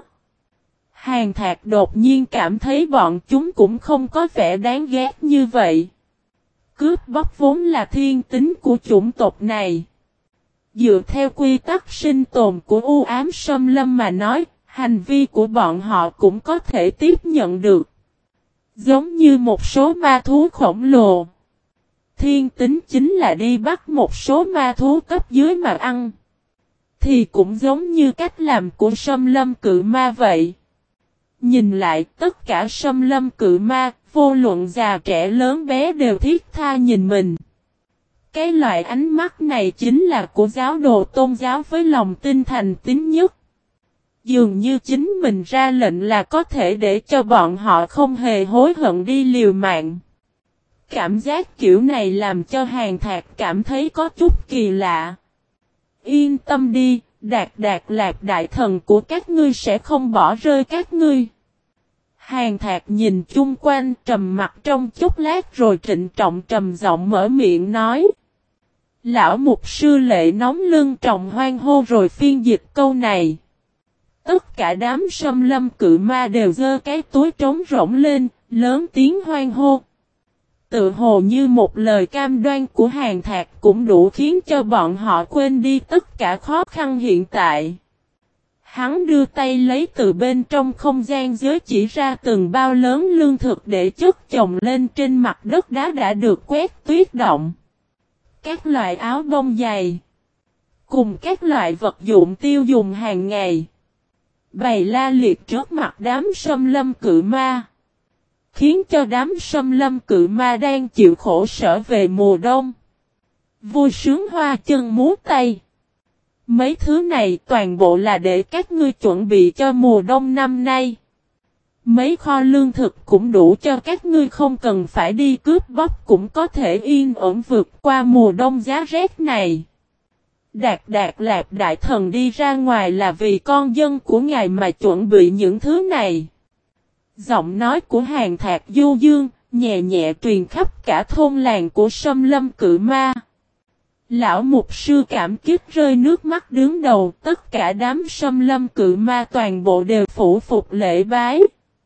Hàn Thạc đột nhiên cảm thấy bọn chúng cũng không có vẻ đáng ghét như vậy. Cướp bóc vốn là thiên tính của chủng tộc này. Dựa theo quy tắc sinh tồn của u ám Sâm Lâm mà nói, hành vi của bọn họ cũng có thể tiếp nhận được. Giống như một số ma thú khổng lồ. Thiên tính chính là đi bắt một số ma thú cấp dưới mà ăn. Thì cũng giống như cách làm của Sâm Lâm cự ma vậy. Nhìn lại tất cả Sâm Lâm cự ma, vô luận già trẻ lớn bé đều thiết tha nhìn mình. Cái loại ánh mắt này chính là của giáo đồ tôn giáo với lòng tin thành tín nhất. Dường như chính mình ra lệnh là có thể để cho bọn họ không hề hối hận đi liều mạng. Cảm giác kiểu này làm cho Hàn Thạc cảm thấy có chút kỳ lạ. Yên tâm đi, Đạt Đạt Lạp Đại Thần của các ngươi sẽ không bỏ rơi các ngươi. Hàn Thạc nhìn chung quanh trầm mặt trong chốc lát rồi trịnh trọng trầm giọng mở miệng nói. Lão mục sư lệ nóng lưng trọng hoan hô rồi phiên dịch câu này. Tất cả đám Sâm Lâm cự ma đều giơ cái túi trống rỗng lên, lớn tiếng hoan hô. Tự hồ như một lời cam đoan của Hàn Thạc cũng đủ khiến cho bọn họ quên đi tất cả khó khăn hiện tại. Hắn đưa tay lấy từ bên trong không gian giới chỉ ra từng bao lớn lương thực để chất chồng lên trên mặt đất đá đã được quét tuyết động. Các loại áo bông dày. Cùng các loại vật dụng tiêu dùng hàng ngày. Bày la liệt trước mặt đám Sâm Lâm cự ma. Khiến cho đám Sâm Lâm cự ma đang chịu khổ sở về mùa đông. Vui sướng hoa chân múa tay. Mấy thứ này toàn bộ là để các ngươi chuẩn bị cho mùa đông năm nay. Mấy kho lương thực cũng đủ cho các ngươi không cần phải đi cướp bóc cũng có thể yên ổn vượt qua mùa đông giá rét này. Đạt Đạt Lạp Đại Thần đi ra ngoài là vì con dân của ngài mà chuẩn bị những thứ này. Giọng nói của Hàn Thạc du dương, nhẹ nhẹ truyền khắp cả thôn làng của Sâm Lâm cự ma. Lão mục sư cảm kích rơi nước mắt đứng đầu, tất cả đám Sâm Lâm cự ma toàn bộ đều phủ phục lễ bái.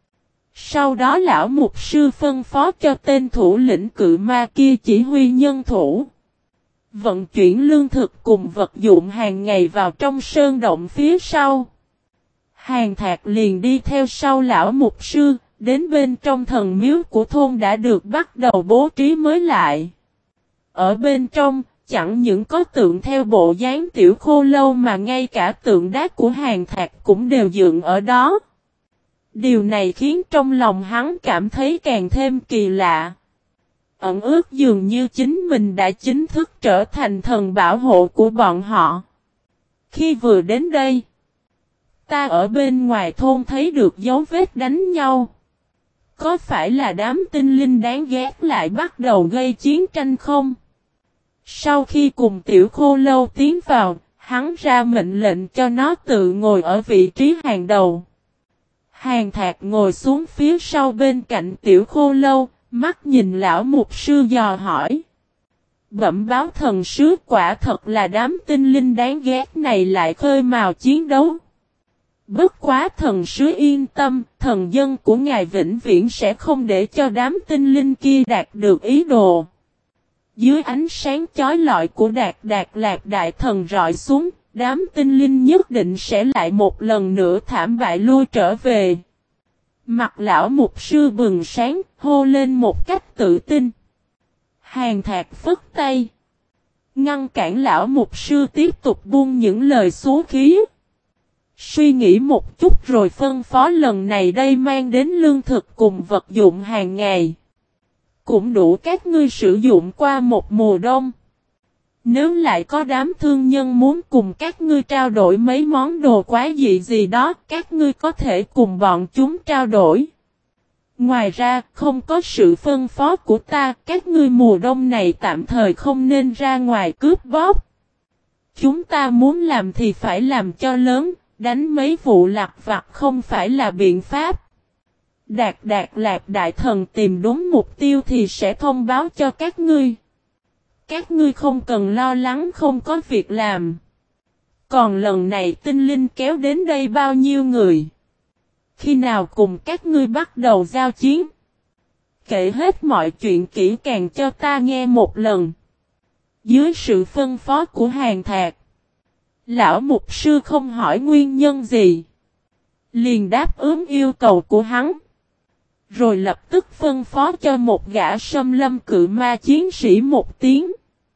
Sau đó lão mục sư phân phó cho tên thủ lĩnh cự ma kia chỉ huy nhân thủ. Vận chuyển lương thực cùng vật dụng hàng ngày vào trong sơn động phía sau. Hàn Thạc liền đi theo sau lão mục sư, đến bên trong thần miếu của thôn đã được bắt đầu bố trí mới lại. Ở bên trong, chẳng những có tượng theo bộ dáng tiểu khô lâu mà ngay cả tượng đá của Hàn Thạc cũng đều dựng ở đó. Điều này khiến trong lòng hắn cảm thấy càng thêm kỳ lạ. Ẩn ước dường như chính mình đã chính thức trở thành thần bảo hộ của bọn họ. Khi vừa đến đây, ta ở bên ngoài thôn thấy được dấu vết đánh nhau. Có phải là đám tinh linh đáng ghét lại bắt đầu gây chiến tranh không? Sau khi cùng tiểu khô lâu tiến vào, hắn ra mệnh lệnh cho nó tự ngồi ở vị trí hàng đầu. Hàn Thạc ngồi xuống phía sau bên cạnh tiểu khô lâu, mắt nhìn lão mục sư dò hỏi. Bẩm báo thần sứ quả thật là đám tinh linh đáng ghét này lại khơi mào chiến đấu. Bất quá thần sứ yên tâm, thần dân của ngài vĩnh viễn sẽ không để cho đám tinh linh kia đạt được ý đồ. Dưới ánh sáng chói lọi của Đạt Đạt Lạp Đại Thần rọi xuống, đám tinh linh nhất định sẽ lại một lần nữa thảm bại lui trở về. Mặt lão mục sư bừng sáng, hô lên một cách tự tin. Hàn Thạc phất tay, ngăn cản lão mục sư tiếp tục buông những lời xú khí. Suy nghĩ một chút rồi phân phó lần này đây mang đến lương thực cùng vật dụng hàng ngày. Cũng đủ các ngươi sử dụng qua một mùa đông. Nếu lại có đám thương nhân muốn cùng các ngươi trao đổi mấy món đồ quái dị gì đó, các ngươi có thể cùng bọn chúng trao đổi. Ngoài ra, không có sự phân phó của ta, các ngươi mùa đông này tạm thời không nên ra ngoài cướp bóc. Chúng ta muốn làm thì phải làm cho lớn, đánh mấy vụ lặt vặt không phải là biện pháp. Đạt Lạc Đại Thần tìm đúng mục tiêu thì sẽ thông báo cho các ngươi. Các ngươi không cần lo lắng không có việc làm. Còn lần này tinh linh kéo đến đây bao nhiêu người? Khi nào cùng các ngươi bắt đầu giao chiến? Kể hết mọi chuyện kỹ càng cho ta nghe một lần. Dưới sự phân phó của Hàn Thạc, lão mục sư không hỏi nguyên nhân gì, liền đáp ứng yêu cầu của hắn. Rồi lập tức phân phó cho một gã Sâm Lâm Cự Ma chiến sĩ một tiếng,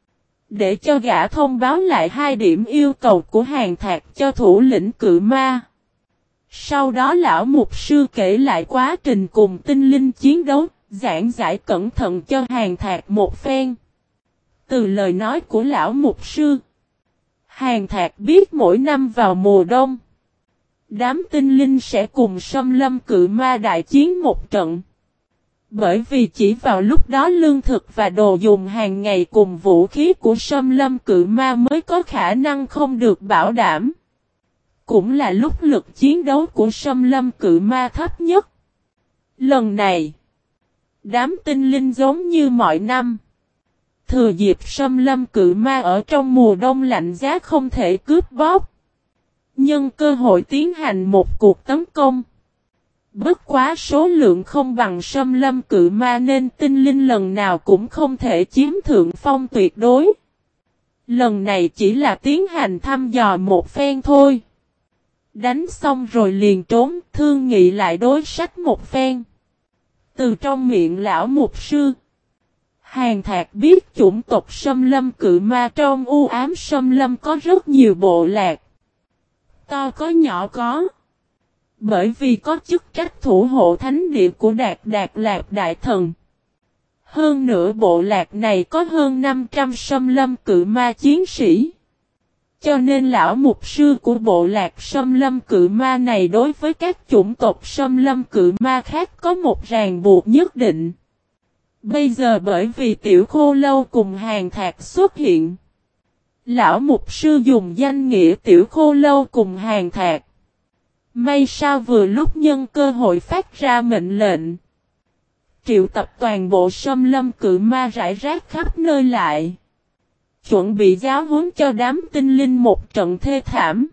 để cho gã thông báo lại 2 điểm yêu cầu của Hàn Thạc cho thủ lĩnh Cự Ma. Sau đó lão mục sư kể lại quá trình cùng tinh linh chiến đấu, giảng giải cẩn thận cho Hàn Thạc một phen. Từ lời nói của lão mục sư, Hàn Thạc biết mỗi năm vào mùa đông, đám tinh linh sẽ cùng Sâm Lâm Cự Ma đại chiến một trận. Bởi vì chỉ vào lúc đó lương thực và đồ dùng hàng ngày cùng vũ khí của Sâm Lâm Cự Ma mới có khả năng không được bảo đảm. Cũng là lúc lực chiến đấu của Sâm Lâm Cự Ma thấp nhất. Lần này, đám tinh linh giống như mọi năm, thừa dịp Sâm Lâm Cự Ma ở trong mùa đông lạnh giá không thể cướp bóc, nhân cơ hội tiến hành một cuộc tấn công. Bất quá số lượng không bằng Sâm Lâm Cự Ma nên tinh linh lần nào cũng không thể chiếm thượng phong tuyệt đối. Lần này chỉ là tiến hành thăm dò một phen thôi. Đánh xong rồi liền trốn, thương nghị lại đối sách một phen. Từ trong miệng lão mục sư, Hàn Thạc biết chủng tộc Sâm Lâm Cự Ma trong u ám Sâm Lâm có rất nhiều bộ lạc. To có nhỏ có. Bởi vì có chức trách thủ hộ thánh địa của Đạt Lạc Đại Thần. Hơn nữa bộ lạc này có hơn 500 Sâm Lâm Cự Ma chiến sĩ. Cho nên lão mục sư của bộ lạc Sâm Lâm Cự Ma này đối với các chủng tộc Sâm Lâm Cự Ma khác có một ràng buộc nhất định. Bây giờ bởi vì Tiểu Khô Lâu cùng Hàn Thạc xuất hiện, lão mục sư dùng danh nghĩa Tiểu Khô Lâu cùng Hàn Thạc. May sao vừa lúc nhân cơ hội phát ra mệnh lệnh, triệu tập toàn bộ Sâm Lâm Cự Ma rải rác khắp nơi lại, chuẩn bị giáo huấn cho đám tinh linh một trận thê thảm.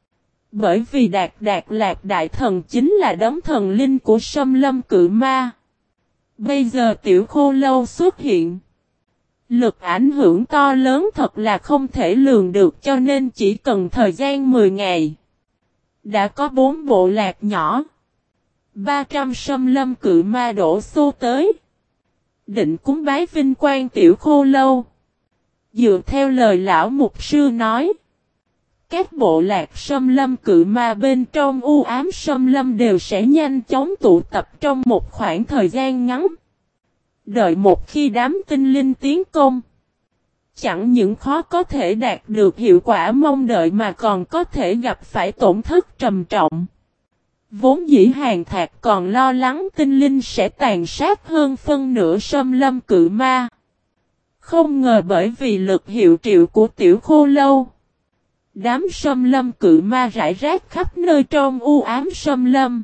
Bởi vì Đạt Lạc Đại Thần chính là đấng thần linh của Sâm Lâm Cự Ma. Bây giờ Tiểu Khô Lâu xuất hiện, lực ảnh hưởng to lớn thật là không thể lường được, cho nên chỉ cần thời gian 10 ngày. Đã có 4 bộ lạc nhỏ, 300 Sâm Lâm Cự Ma đổ xô tới, định cúng bái vinh quang Tiểu Khô Lâu. Dựa theo lời lão mục sư nói, các bộ lạc Sâm Lâm Cự Ma bên trong u ám Sâm Lâm đều sẽ nhanh chóng tụ tập trong một khoảng thời gian ngắn. Đợi một khi đám tinh linh tiến công, chẳng những khó có thể đạt được hiệu quả mong đợi mà còn có thể gặp phải tổn thất trầm trọng. Vốn dĩ Hàn Thạc còn lo lắng tinh linh sẽ tàn sát hơn phân nửa Sâm Lâm Cự Ma. Không ngờ bởi vì lực hiệu triệu của Tiểu Khô Lâu, đám Sâm Lâm Cự Ma rải rác khắp nơi trong u ám Sâm Lâm.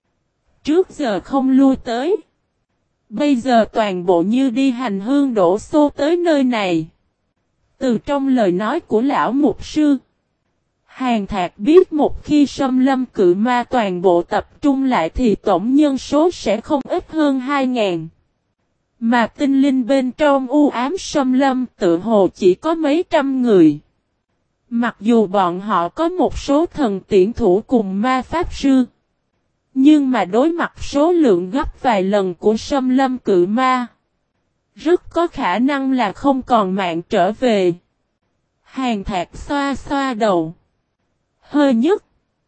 Trước giờ không lui tới, bây giờ toàn bộ như đi hành hương đổ xô tới nơi này. Từ trong lời nói của lão mục sư, Hàn Thạc biết một khi Sâm Lâm Cự Ma toàn bộ tập trung lại thì tổng nhân số sẽ không ít hơn 2.000. Mà tinh linh bên trong u ám Sâm Lâm tự hồ chỉ có mấy trăm người. Mặc dù bọn họ có một số thần tiễn thủ cùng ma pháp sư, nhưng mà đối mặt số lượng gấp vài lần của Sâm Lâm Cự Ma, rất có khả năng là không còn mạng trở về. Hàn Thạc xoa xoa đầu, hơi nhức,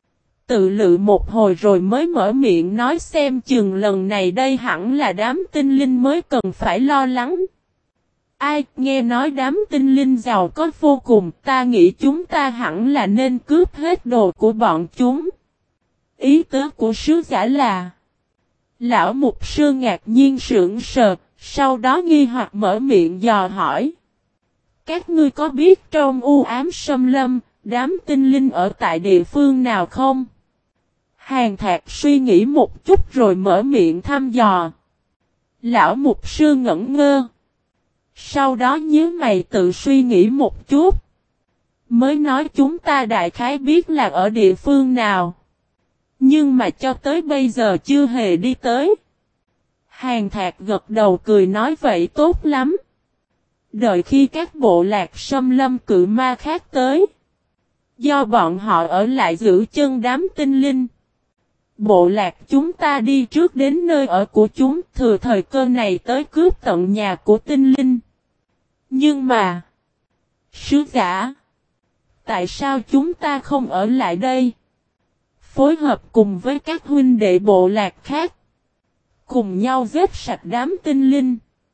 tự lự một hồi rồi mới mở miệng nói xem chừng lần này đây hẳn là đám tinh linh mới cần phải lo lắng. Ai, nghe nói đám tinh linh giàu có vô cùng, ta nghĩ chúng ta hẳn là nên cướp hết đồ của bọn chúng. Ý tứ của sứ giả là... Lão mục sư ngạc nhiên sững sờ, sau đó nghi hoặc mở miệng dò hỏi. Các ngươi có biết trong u ám xâm lâm, đám tinh linh ở tại địa phương nào không? Hàn Thạc suy nghĩ một chút rồi mở miệng thăm dò. Lão mục sư ngẩn ngơ. Sau đó nhíu mày tự suy nghĩ một chút. Mới nói chúng ta đại khái biết là ở địa phương nào. Nhưng mà cho tới bây giờ chưa hề đi tới. Hàn Thạc gật đầu cười nói vậy tốt lắm. Đợi khi các bộ lạc xâm lâm cự ma khác tới. Do bọn họ ở lại giữ chân đám tinh linh. Bộ lạc chúng ta đi trước đến nơi ở của chúng, thừa thời cơ này tới cướp tận nhà của tinh linh. Nhưng mà... Sứ giả... Tại sao chúng ta không ở lại đây? Phối hợp cùng với các huynh đệ bộ lạc khác. Cùng nhau giết sạch đám tinh linh.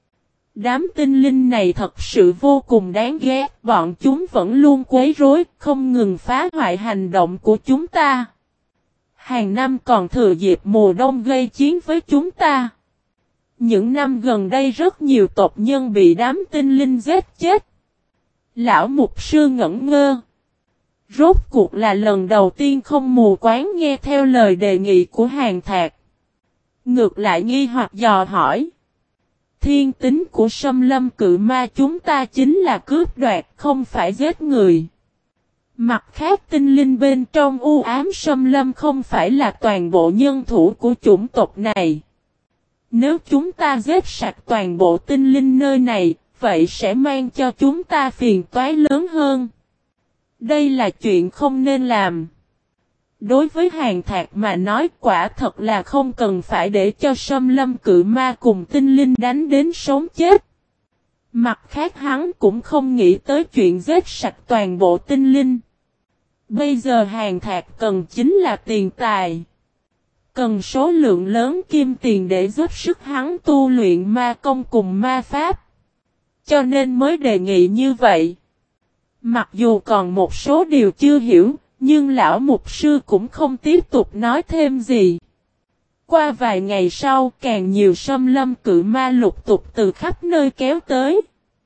Đám tinh linh này thật sự vô cùng đáng ghét. Bọn chúng vẫn luôn quấy rối, không ngừng phá hoại hành động của chúng ta. Hàng năm còn thừa dịp mùa đông gây chiến với chúng ta. Những năm gần đây rất nhiều tộc nhân bị đám tinh linh giết chết. Lão mục sư ngẩn ngơ. Rốt cuộc là lần đầu tiên không mù quáng nghe theo lời đề nghị của Hàn Thạc. Ngược lại nghi hoặc dò hỏi. Thiên tính của xâm lâm cự ma chúng ta chính là cướp đoạt, không phải giết người. Mặt khác tinh linh bên trong u ám xâm lâm không phải là toàn bộ nhân thủ của chủng tộc này. Nếu chúng ta giết sạch toàn bộ tinh linh nơi này, vậy sẽ mang cho chúng ta phiền toái lớn hơn. Đây là chuyện không nên làm. Đối với Hàn Thạc mà nói quả thật là không cần phải để cho xâm lâm cự ma cùng tinh linh đánh đến sống chết. Mặt khác hắn cũng không nghĩ tới chuyện giết sạch toàn bộ tinh linh. Bây giờ Hàn Thạc cần chính là tiền tài. Cần số lượng lớn kim tiền để giúp sức hắn tu luyện ma công cùng ma pháp. Cho nên mới đề nghị như vậy. Mặc dù còn một số điều chưa hiểu, nhưng lão mục sư cũng không tiếp tục nói thêm gì. Qua vài ngày sau, càng nhiều xâm lâm cự ma lục tục từ khắp nơi kéo tới.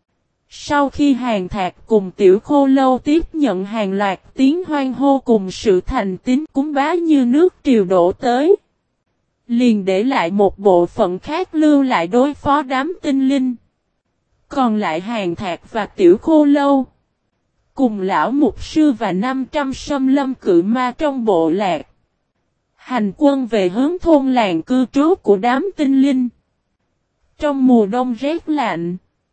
Sau khi Hàn Thạc cùng Tiểu Khô Lâu tiếp nhận hàng loạt tiếng hoan hô cùng sự thành tín cúng bái như nước triều đổ tới. Liền để lại một bộ phận khác lưu lại đối phó đám tinh linh. Còn lại Hàn Thạc và Tiểu Khô Lâu. Cùng lão mục sư và 500 xâm lâm cự ma trong bộ lạc. Hành quân về hướng thôn làng cư trú của đám tinh linh. Trong mùa đông rét lạnh.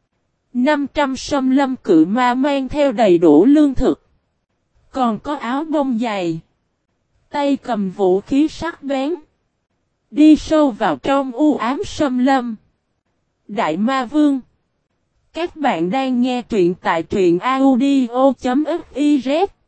500 xâm lâm cự ma mang theo đầy đủ lương thực. Còn có áo bông dày. Tay cầm vũ khí sắc bén. Đi sâu vào trong u ám xâm lâm. Đại Ma Vương. Các bạn đang nghe truyện tại truyện audio.fiz.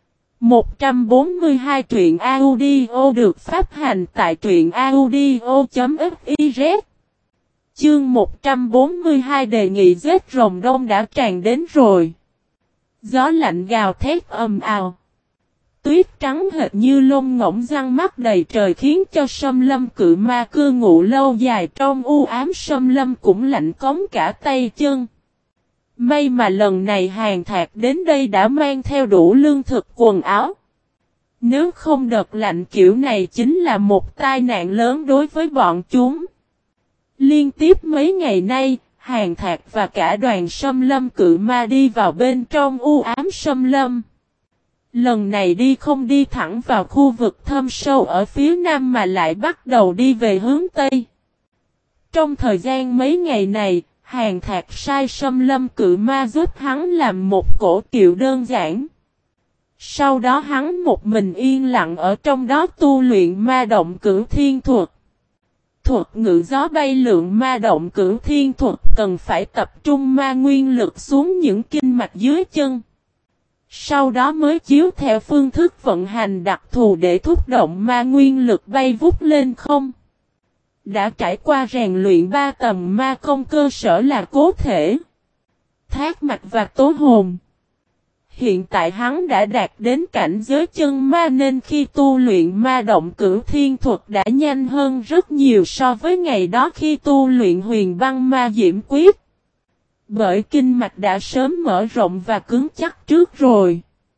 142 truyện audio được phát hành tại truyện audio.fiz. Chương 142 đề nghị giết rồng đông đã tràn đến rồi. Gió lạnh gào thét ầm ào. Tuyết trắng hệt như lông ngỗng răng mắt đầy trời khiến cho xâm lâm cự ma cư ngụ lâu dài trong u ám xâm lâm cũng lạnh cống cả tay chân. May mà lần này Hàn Thạc đến đây đã mang theo đủ lương thực quần áo. Nếu không đợt lạnh kiểu này chính là một tai nạn lớn đối với bọn chúng. Liên tiếp mấy ngày nay, Hàn Thạc và cả đoàn xâm lâm cự ma đi vào bên trong u ám xâm lâm. Lần này đi không đi thẳng vào khu vực thâm sâu ở phía nam mà lại bắt đầu đi về hướng tây. Trong thời gian mấy ngày này, Hàn Thạc sai xâm lâm cự ma giúp hắn làm một cổ kiệu đơn giản. Sau đó hắn một mình yên lặng ở trong đó tu luyện ma động cửu thiên thuật. Thuật ngự gió bay lượn ma động cửu thiên thuật cần phải tập trung ma nguyên lực xuống những kinh mạch dưới chân. Sau đó mới chiếu theo phương thức vận hành đặc thù để thúc động ma nguyên lực bay vút lên không. Đã trải qua rèn luyện 3 tầng ma công cơ sở là cố thể. thác mạch và tố hồn. Hiện tại hắn đã đạt đến cảnh giới chân ma nên khi tu luyện ma động cửu thiên thuật đã nhanh hơn rất nhiều so với ngày đó khi tu luyện huyền băng ma diễm quyết. Bởi kinh mạch đã sớm mở rộng và cứng chắc trước rồi.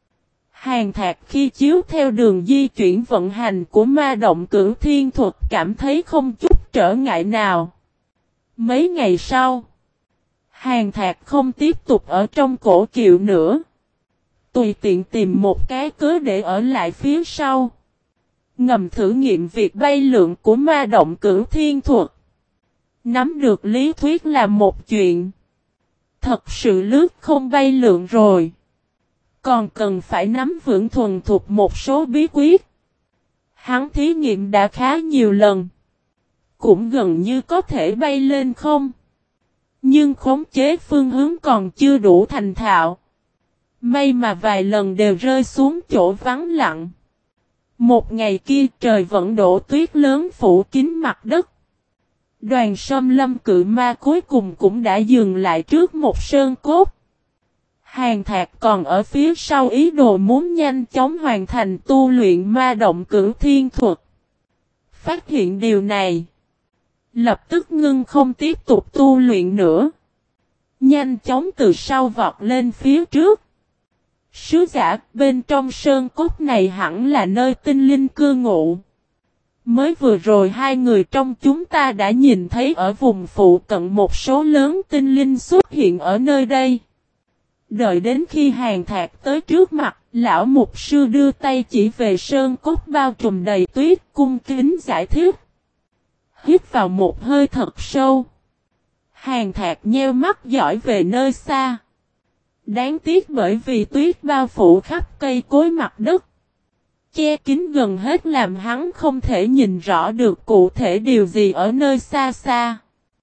Hàn Thạc khi chiếu theo đường di chuyển vận hành của ma động cửu thiên thuật cảm thấy không chút trở ngại nào. Mấy ngày sau, Hàn Thạc không tiếp tục ở trong cổ kiệu nữa. Tùy tiện tìm một cái cớ để ở lại phía sau. Ngầm thử nghiệm việc bay lượn của ma động cửu thiên thuật. Nắm được lý thuyết là một chuyện. Thật sự lướt không bay lượn rồi. Còn cần phải nắm vững thuần thục một số bí quyết. Hắn thí nghiệm đã khá nhiều lần. Cũng gần như có thể bay lên không. Nhưng khống chế phương hướng còn chưa đủ thành thạo. May mà vài lần đều rơi xuống chỗ vắng lặng. Một ngày kia trời vẫn đổ tuyết lớn phủ kín mặt đất. Đoàn Sâm Lâm cự ma cuối cùng cũng đã dừng lại trước một sơn cốt. Hàn Thạc còn ở phía sau ý đồ muốn nhanh chóng hoàn thành tu luyện ma động cửu thiên thuật. Phát hiện điều này. Lập tức ngưng không tiếp tục tu luyện nữa. Nhanh chóng từ sau vọt lên phía trước. Sứ giả, bên trong sơn cốt này hẳn là nơi tinh linh cư ngụ. Mới vừa rồi hai người trong chúng ta đã nhìn thấy ở vùng phụ cận một số lớn tinh linh xuất hiện ở nơi đây. Đợi đến khi Hàn Thạc tới trước mặt, lão mục sư đưa tay chỉ về sơn cốt bao trùm đầy tuyết, cung kính giải thích. Hít vào một hơi thật sâu. Hàn Thạc nheo mắt dõi về nơi xa. Đáng tiếc bởi vì tuyết bao phủ khắp cây cối mặt đất. Che kín gần hết làm hắn không thể nhìn rõ được cụ thể điều gì ở nơi xa xa.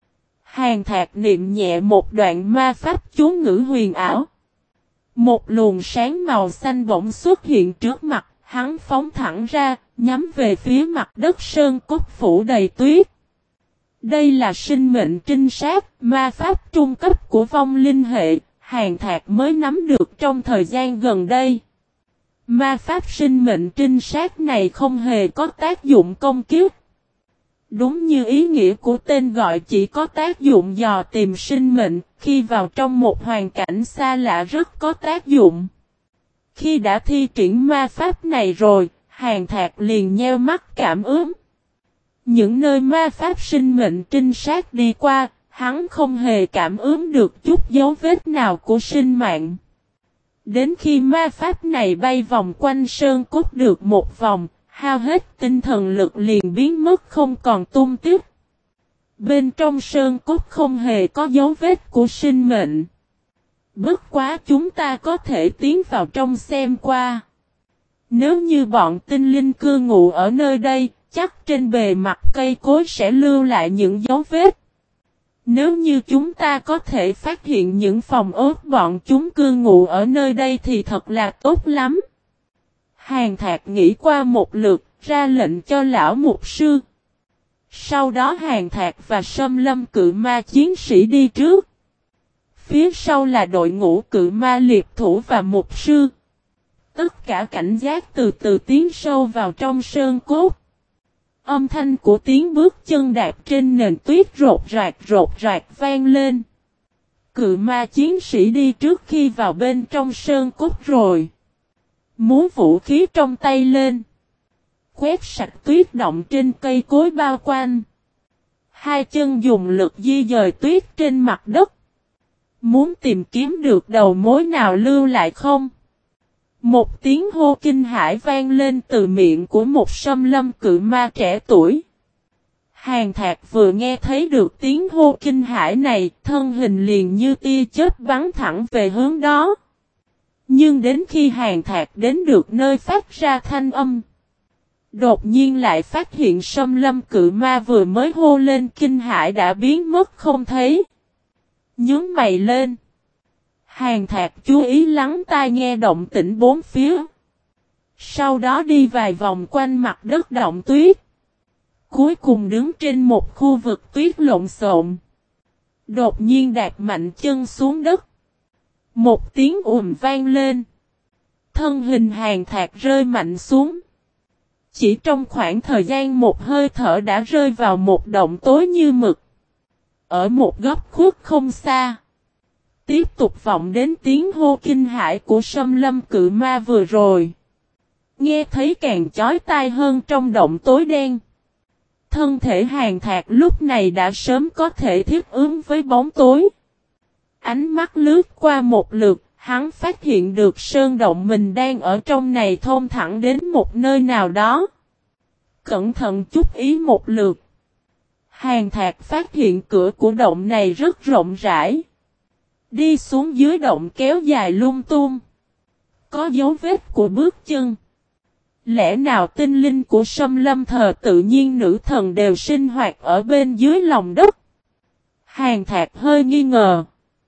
Hàn Thạc niệm nhẹ một đoạn ma pháp chú ngữ huyền ảo. Một luồng sáng màu xanh bỗng xuất hiện trước mặt, hắn phóng thẳng ra, nhắm về phía mặt đất sơn cốt phủ đầy tuyết. Đây là sinh mệnh trinh sát, ma pháp trung cấp của vong linh hệ, Hàn Thạc mới nắm được trong thời gian gần đây. Ma pháp sinh mệnh trinh sát này không hề có tác dụng công kiếp. Đúng như ý nghĩa của tên gọi chỉ có tác dụng dò tìm sinh mệnh, khi vào trong một hoàn cảnh xa lạ rất có tác dụng. Khi đã thi triển ma pháp này rồi, Hàn Thạc liền nheo mắt cảm ứng. Những nơi ma pháp sinh mệnh trinh sát đi qua, hắn không hề cảm ứng được chút dấu vết nào của sinh mạng. Đến khi ma pháp này bay vòng quanh sơn cốt được một vòng, hao hết tinh thần lực liền biến mất không còn tung tích. Bên trong sơn cốt không hề có dấu vết của sinh mệnh. Bất quá chúng ta có thể tiến vào trong xem qua. Nếu như bọn tinh linh cư ngụ ở nơi đây, chắc trên bề mặt cây cối sẽ lưu lại những dấu vết. Nếu như chúng ta có thể phát hiện những phòng ốt bọn chúng cư ngụ ở nơi đây thì thật là tốt lắm. Hàn Thạc nghĩ qua một lượt, ra lệnh cho lão mục sư. Sau đó Hàn Thạc và Sâm Lâm cự ma chiến sĩ đi trước. Phía sau là đội ngũ cự ma liệp thủ và mục sư. Tất cả cảnh giác từ từ tiến sâu vào trong sơn cốt. Âm thanh của tiếng bước chân đạp trên nền tuyết rột rạc vang lên. Cự ma chiến sĩ đi trước khi vào bên trong sơn cốt rồi. Múa vũ khí trong tay lên. Quét sạch tuyết động trên cây cối bao quanh. Hai chân dùng lực di dời tuyết trên mặt đất. Muốn tìm kiếm được đầu mối nào lưu lại không? Một tiếng hô kinh hãi vang lên từ miệng của một Sâm Lâm cự ma trẻ tuổi. Hàn Thạc vừa nghe thấy được tiếng hô kinh hãi này, thân hình liền như tia chớp bắn thẳng về hướng đó. Nhưng đến khi Hàn Thạc đến được nơi phát ra thanh âm, đột nhiên lại phát hiện Sâm Lâm cự ma vừa mới hô lên kinh hãi đã biến mất không thấy. Nhướng mày lên. Hàn Thạc chú ý lắng tai nghe động tĩnh bốn phía. Sau đó đi vài vòng quanh mặt đất động tuyết. Cuối cùng đứng trên một khu vực tuyết lộn xộn. Đột nhiên đạp mạnh chân xuống đất. Một tiếng vang lên. Thân hình Hàn Thạc rơi mạnh xuống. Chỉ trong khoảng thời gian một hơi thở đã rơi vào một động tối như mực. Ở một góc khuất không xa. Tiếp tục vọng đến tiếng hô kinh hãi của Sâm Lâm Cự Ma vừa rồi. Nghe thấy càng chói tai hơn trong động tối đen. Thân thể Hàn Thạc lúc này đã sớm có thể thích ứng với bóng tối. Ánh mắt lướt qua một lượt, hắn phát hiện được sơn động mình đang ở trong này thông thẳng đến một nơi nào đó. Cẩn thận chút ý một lượt. Hàn Thạc phát hiện cửa của động này rất rộng rãi. Đi xuống dưới động kéo dài lung tung. Có dấu vết của bước chân. Lẽ nào tinh linh của Sâm Lâm thờ tự nhiên nữ thần đều sinh hoạt ở bên dưới lòng đất? Hàn Thạc hơi nghi ngờ.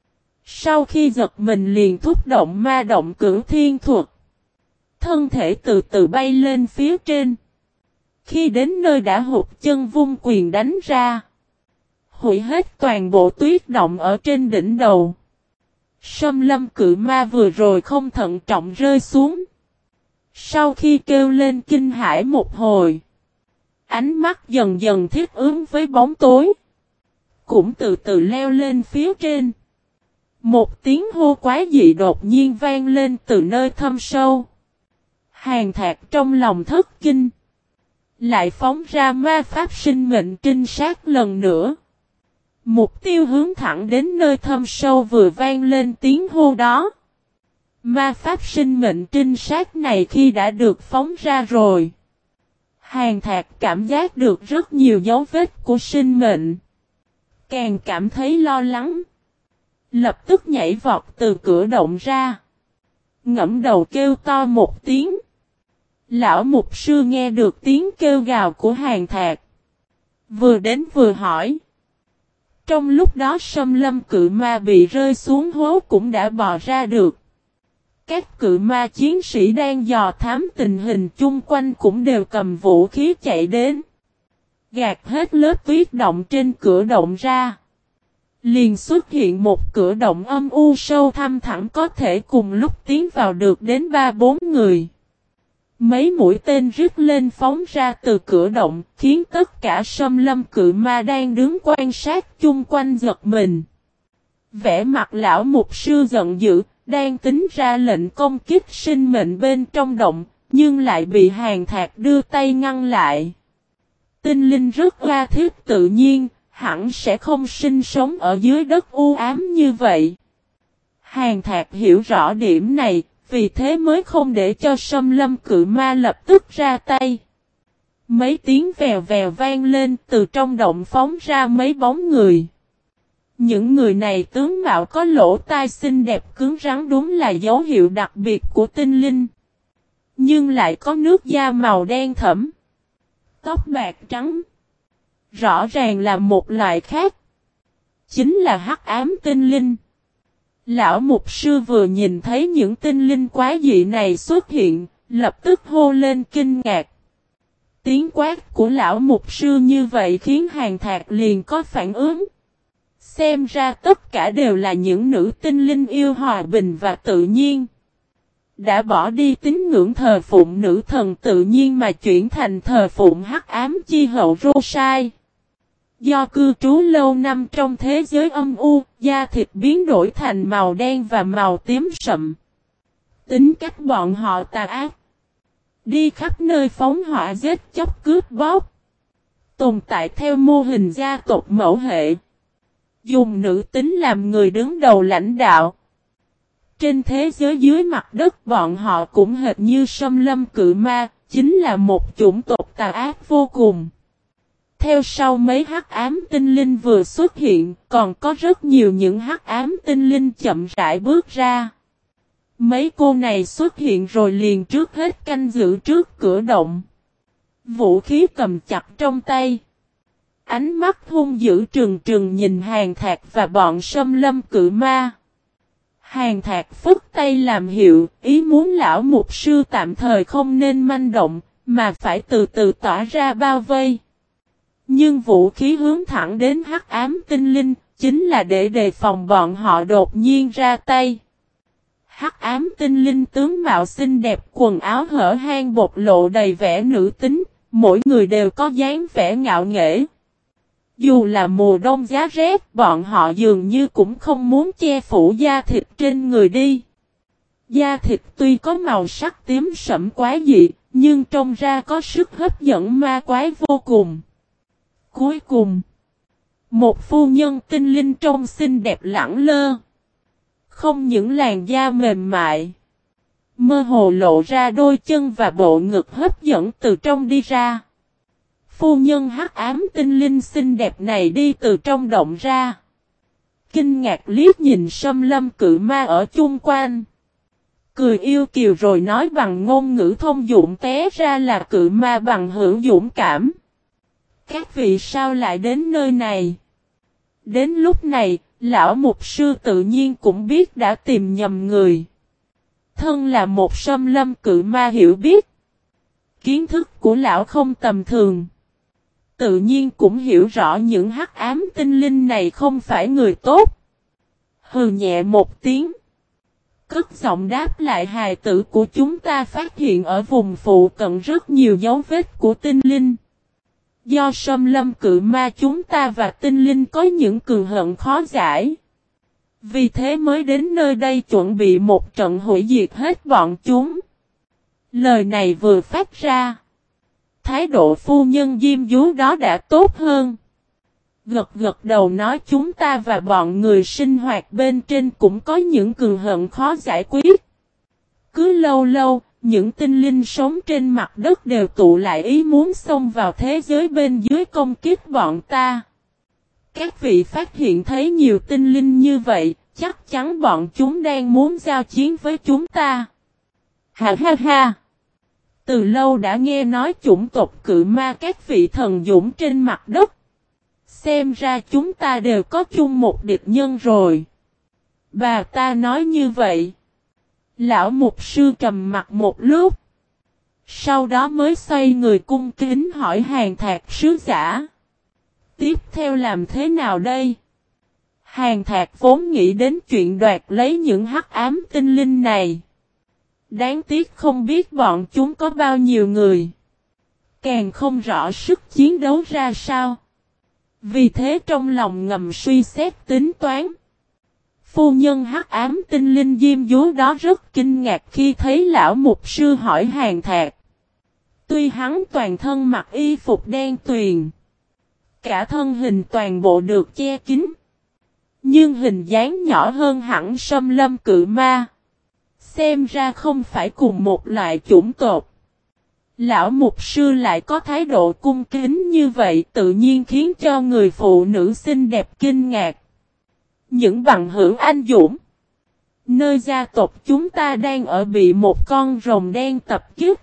Sau khi giật mình liền thúc động ma động cửu thiên thuật. Thân thể từ từ bay lên phía trên. Khi đến nơi đã hụt chân vung quyền đánh ra. Hủy hết toàn bộ tuyết động ở trên đỉnh đầu. Sâm Lâm Cự Ma vừa rồi không thận trọng rơi xuống. Sau khi kêu lên kinh hãi một hồi. Ánh mắt dần dần thích ứng với bóng tối. Cũng từ từ leo lên phía trên. Một tiếng hô quái dị đột nhiên vang lên từ nơi thâm sâu. Hàn Thạc trong lòng thất kinh. Lại phóng ra ma pháp sinh mệnh trinh sát lần nữa. Mục tiêu hướng thẳng đến nơi thâm sâu vừa vang lên tiếng hô đó. Ma pháp sinh mệnh trinh sát này khi đã được phóng ra rồi. Hàn Thạc cảm giác được rất nhiều dấu vết của sinh mệnh. Càng cảm thấy lo lắng. Lập tức nhảy vọt từ cửa động ra. Ngẫm đầu kêu to một tiếng. Lão mục sư nghe được tiếng kêu gào của Hàn Thạc. Vừa đến vừa hỏi. Trong lúc đó Sâm Lâm Cự Ma bị rơi xuống hố cũng đã bò ra được. Các cự ma chiến sĩ đang dò thám tình hình chung quanh cũng đều cầm vũ khí chạy đến. Gạt hết lớp tuyết động trên cửa động ra. Liền xuất hiện một cửa động âm u sâu thăm thẳm có thể cùng lúc tiến vào được đến 3-4 người. Mấy mũi tên rít lên phóng ra từ cửa động khiến tất cả Sâm Lâm Cự Ma đang đứng quan sát chung quanh giật mình. Vẻ mặt lão mục sư giận dữ, đang tính ra lệnh công kích sinh mệnh bên trong động, nhưng lại bị Hàn Thạc đưa tay ngăn lại. Tinh linh rất oa thiết tự nhiên, hẳn sẽ không sinh sống ở dưới đất u ám như vậy. Hàn Thạc hiểu rõ điểm này, vì thế mới không để cho Sâm Lâm Cự Ma lập tức ra tay. Mấy tiếng vèo vèo vang lên từ trong động phóng ra mấy bóng người. Những người này tướng mạo có lỗ tai xinh đẹp cứng rắn đúng là dấu hiệu đặc biệt của tinh linh. Nhưng lại có nước da màu đen thẫm. Tóc bạc trắng. Rõ ràng là một loại khác. Chính là hắc ám tinh linh. Lão mục sư vừa nhìn thấy những tinh linh quái dị này xuất hiện, lập tức hô lên kinh ngạc. Tiếng quát của lão mục sư như vậy khiến Hàn Thạc liền có phản ứng. Xem ra tất cả đều là những nữ tinh linh yêu hòa bình và tự nhiên. Đã bỏ đi tín ngưỡng thờ phụng nữ thần tự nhiên mà chuyển thành thờ phụng hắc ám chi hậu Rosai. Do cư trú lâu năm trong thế giới âm u, da thịt biến đổi thành màu đen và màu tím sậm. Tính cách bọn họ tà ác. Đi khắp nơi phóng hỏa giết chóc cướp bóc. Tồn tại theo mô hình gia tộc mẫu hệ. Dùng nữ tính làm người đứng đầu lãnh đạo. Trên thế giới dưới mặt đất bọn họ cũng hệt như Sâm Lâm Cự Ma, chính là một chủng tộc tà ác vô cùng. Theo sau mấy hắc ám tinh linh vừa xuất hiện, còn có rất nhiều những hắc ám tinh linh chậm rãi bước ra. Mấy cô này xuất hiện rồi liền trước hết canh giữ trước cửa động. Vũ khí cầm chặt trong tay. Ánh mắt hung dữ trừng trừng nhìn Hàn Thạc và bọn Sâm Lâm Cự Ma. Hàn Thạc phất tay làm hiệu, ý muốn lão mục sư tạm thời không nên manh động, mà phải từ từ tỏa ra bao vây. Nhưng vũ khí hướng thẳng đến hắc ám tinh linh, chính là để đề phòng bọn họ đột nhiên ra tay. Hắc ám tinh linh tướng mạo xinh đẹp, quần áo hở hang bộc lộ đầy vẻ nữ tính, mỗi người đều có dáng vẻ ngạo nghễ. Dù là mùa đông giá rét, bọn họ dường như cũng không muốn che phủ da thịt trên người đi. Da thịt tuy có màu sắc tím sẫm quái dị, nhưng trông ra có sức hấp dẫn ma quái vô cùng. Cuối cùng, một phu nhân tinh linh trông xinh đẹp lẳng lơ. Không những làn da mềm mại, mơ hồ lộ ra đôi chân và bộ ngực hấp dẫn từ trong đi ra. Phu nhân hắc ám tinh linh xinh đẹp này đi từ trong động ra. Kinh ngạc liếc nhìn Sâm Lâm cự ma ở chung quanh. Cười yêu kiều rồi nói bằng ngôn ngữ thông dụng té ra là cự ma bằng hữu dũng cảm. Các vị sao lại đến nơi này? Đến lúc này, lão mục sư tự nhiên cũng biết đã tìm nhầm người. Thân là một Sâm Lâm cự ma hiểu biết. Kiến thức của lão không tầm thường. Tự nhiên cũng hiểu rõ những hắc ám tinh linh này không phải người tốt. Hừ nhẹ một tiếng. Cất giọng đáp lại hài tử của chúng ta phát hiện ở vùng phụ cận rất nhiều dấu vết của tinh linh. Do Sâm Lâm cự ma chúng ta và tinh linh có những cừu hận khó giải. Vì thế mới đến nơi đây chuẩn bị một trận hủy diệt hết bọn chúng. Lời này vừa phát ra. Thái độ phu nhân Diêm Dú đó đã tốt hơn. Gật gật đầu nói chúng ta và bọn người sinh hoạt bên trên cũng có những cừu hận khó giải quyết. Cứ lâu lâu, những tinh linh sống trên mặt đất đều tụ lại ý muốn xông vào thế giới bên dưới công kích bọn ta. Các vị phát hiện thấy nhiều tinh linh như vậy, chắc chắn bọn chúng đang muốn giao chiến với chúng ta. Ha ha ha! Từ lâu đã nghe nói chủng tộc cự ma các vị thần dũng trên mặt đất. Xem ra chúng ta đều có chung một địch nhân rồi. Bà ta nói như vậy. Lão mục sư trầm mặt một lúc. Sau đó mới xoay người cung kính hỏi Hàn Thạc sứ giả. Tiếp theo làm thế nào đây? Hàn Thạc vốn nghĩ đến chuyện đoạt lấy những hắc ám tinh linh này. Đáng tiếc không biết bọn chúng có bao nhiêu người. Càng không rõ sức chiến đấu ra sao. Vì thế trong lòng ngầm suy xét tính toán. Phu nhân hắc ám tinh linh Diêm Dú đó rất kinh ngạc khi thấy lão mục sư hỏi Hàn Thạc. Tuy hắn toàn thân mặc y phục đen tuyền. Cả thân hình toàn bộ được che kín. Nhưng hình dáng nhỏ hơn hẳn Sâm Lâm cự ma. Xem ra không phải cùng một loại chủng tộc. Lão mục sư lại có thái độ cung kính như vậy tự nhiên khiến cho người phụ nữ xinh đẹp kinh ngạc. Những bằng hữu anh dũng. Nơi gia tộc chúng ta đang ở bị một con rồng đen tập kích.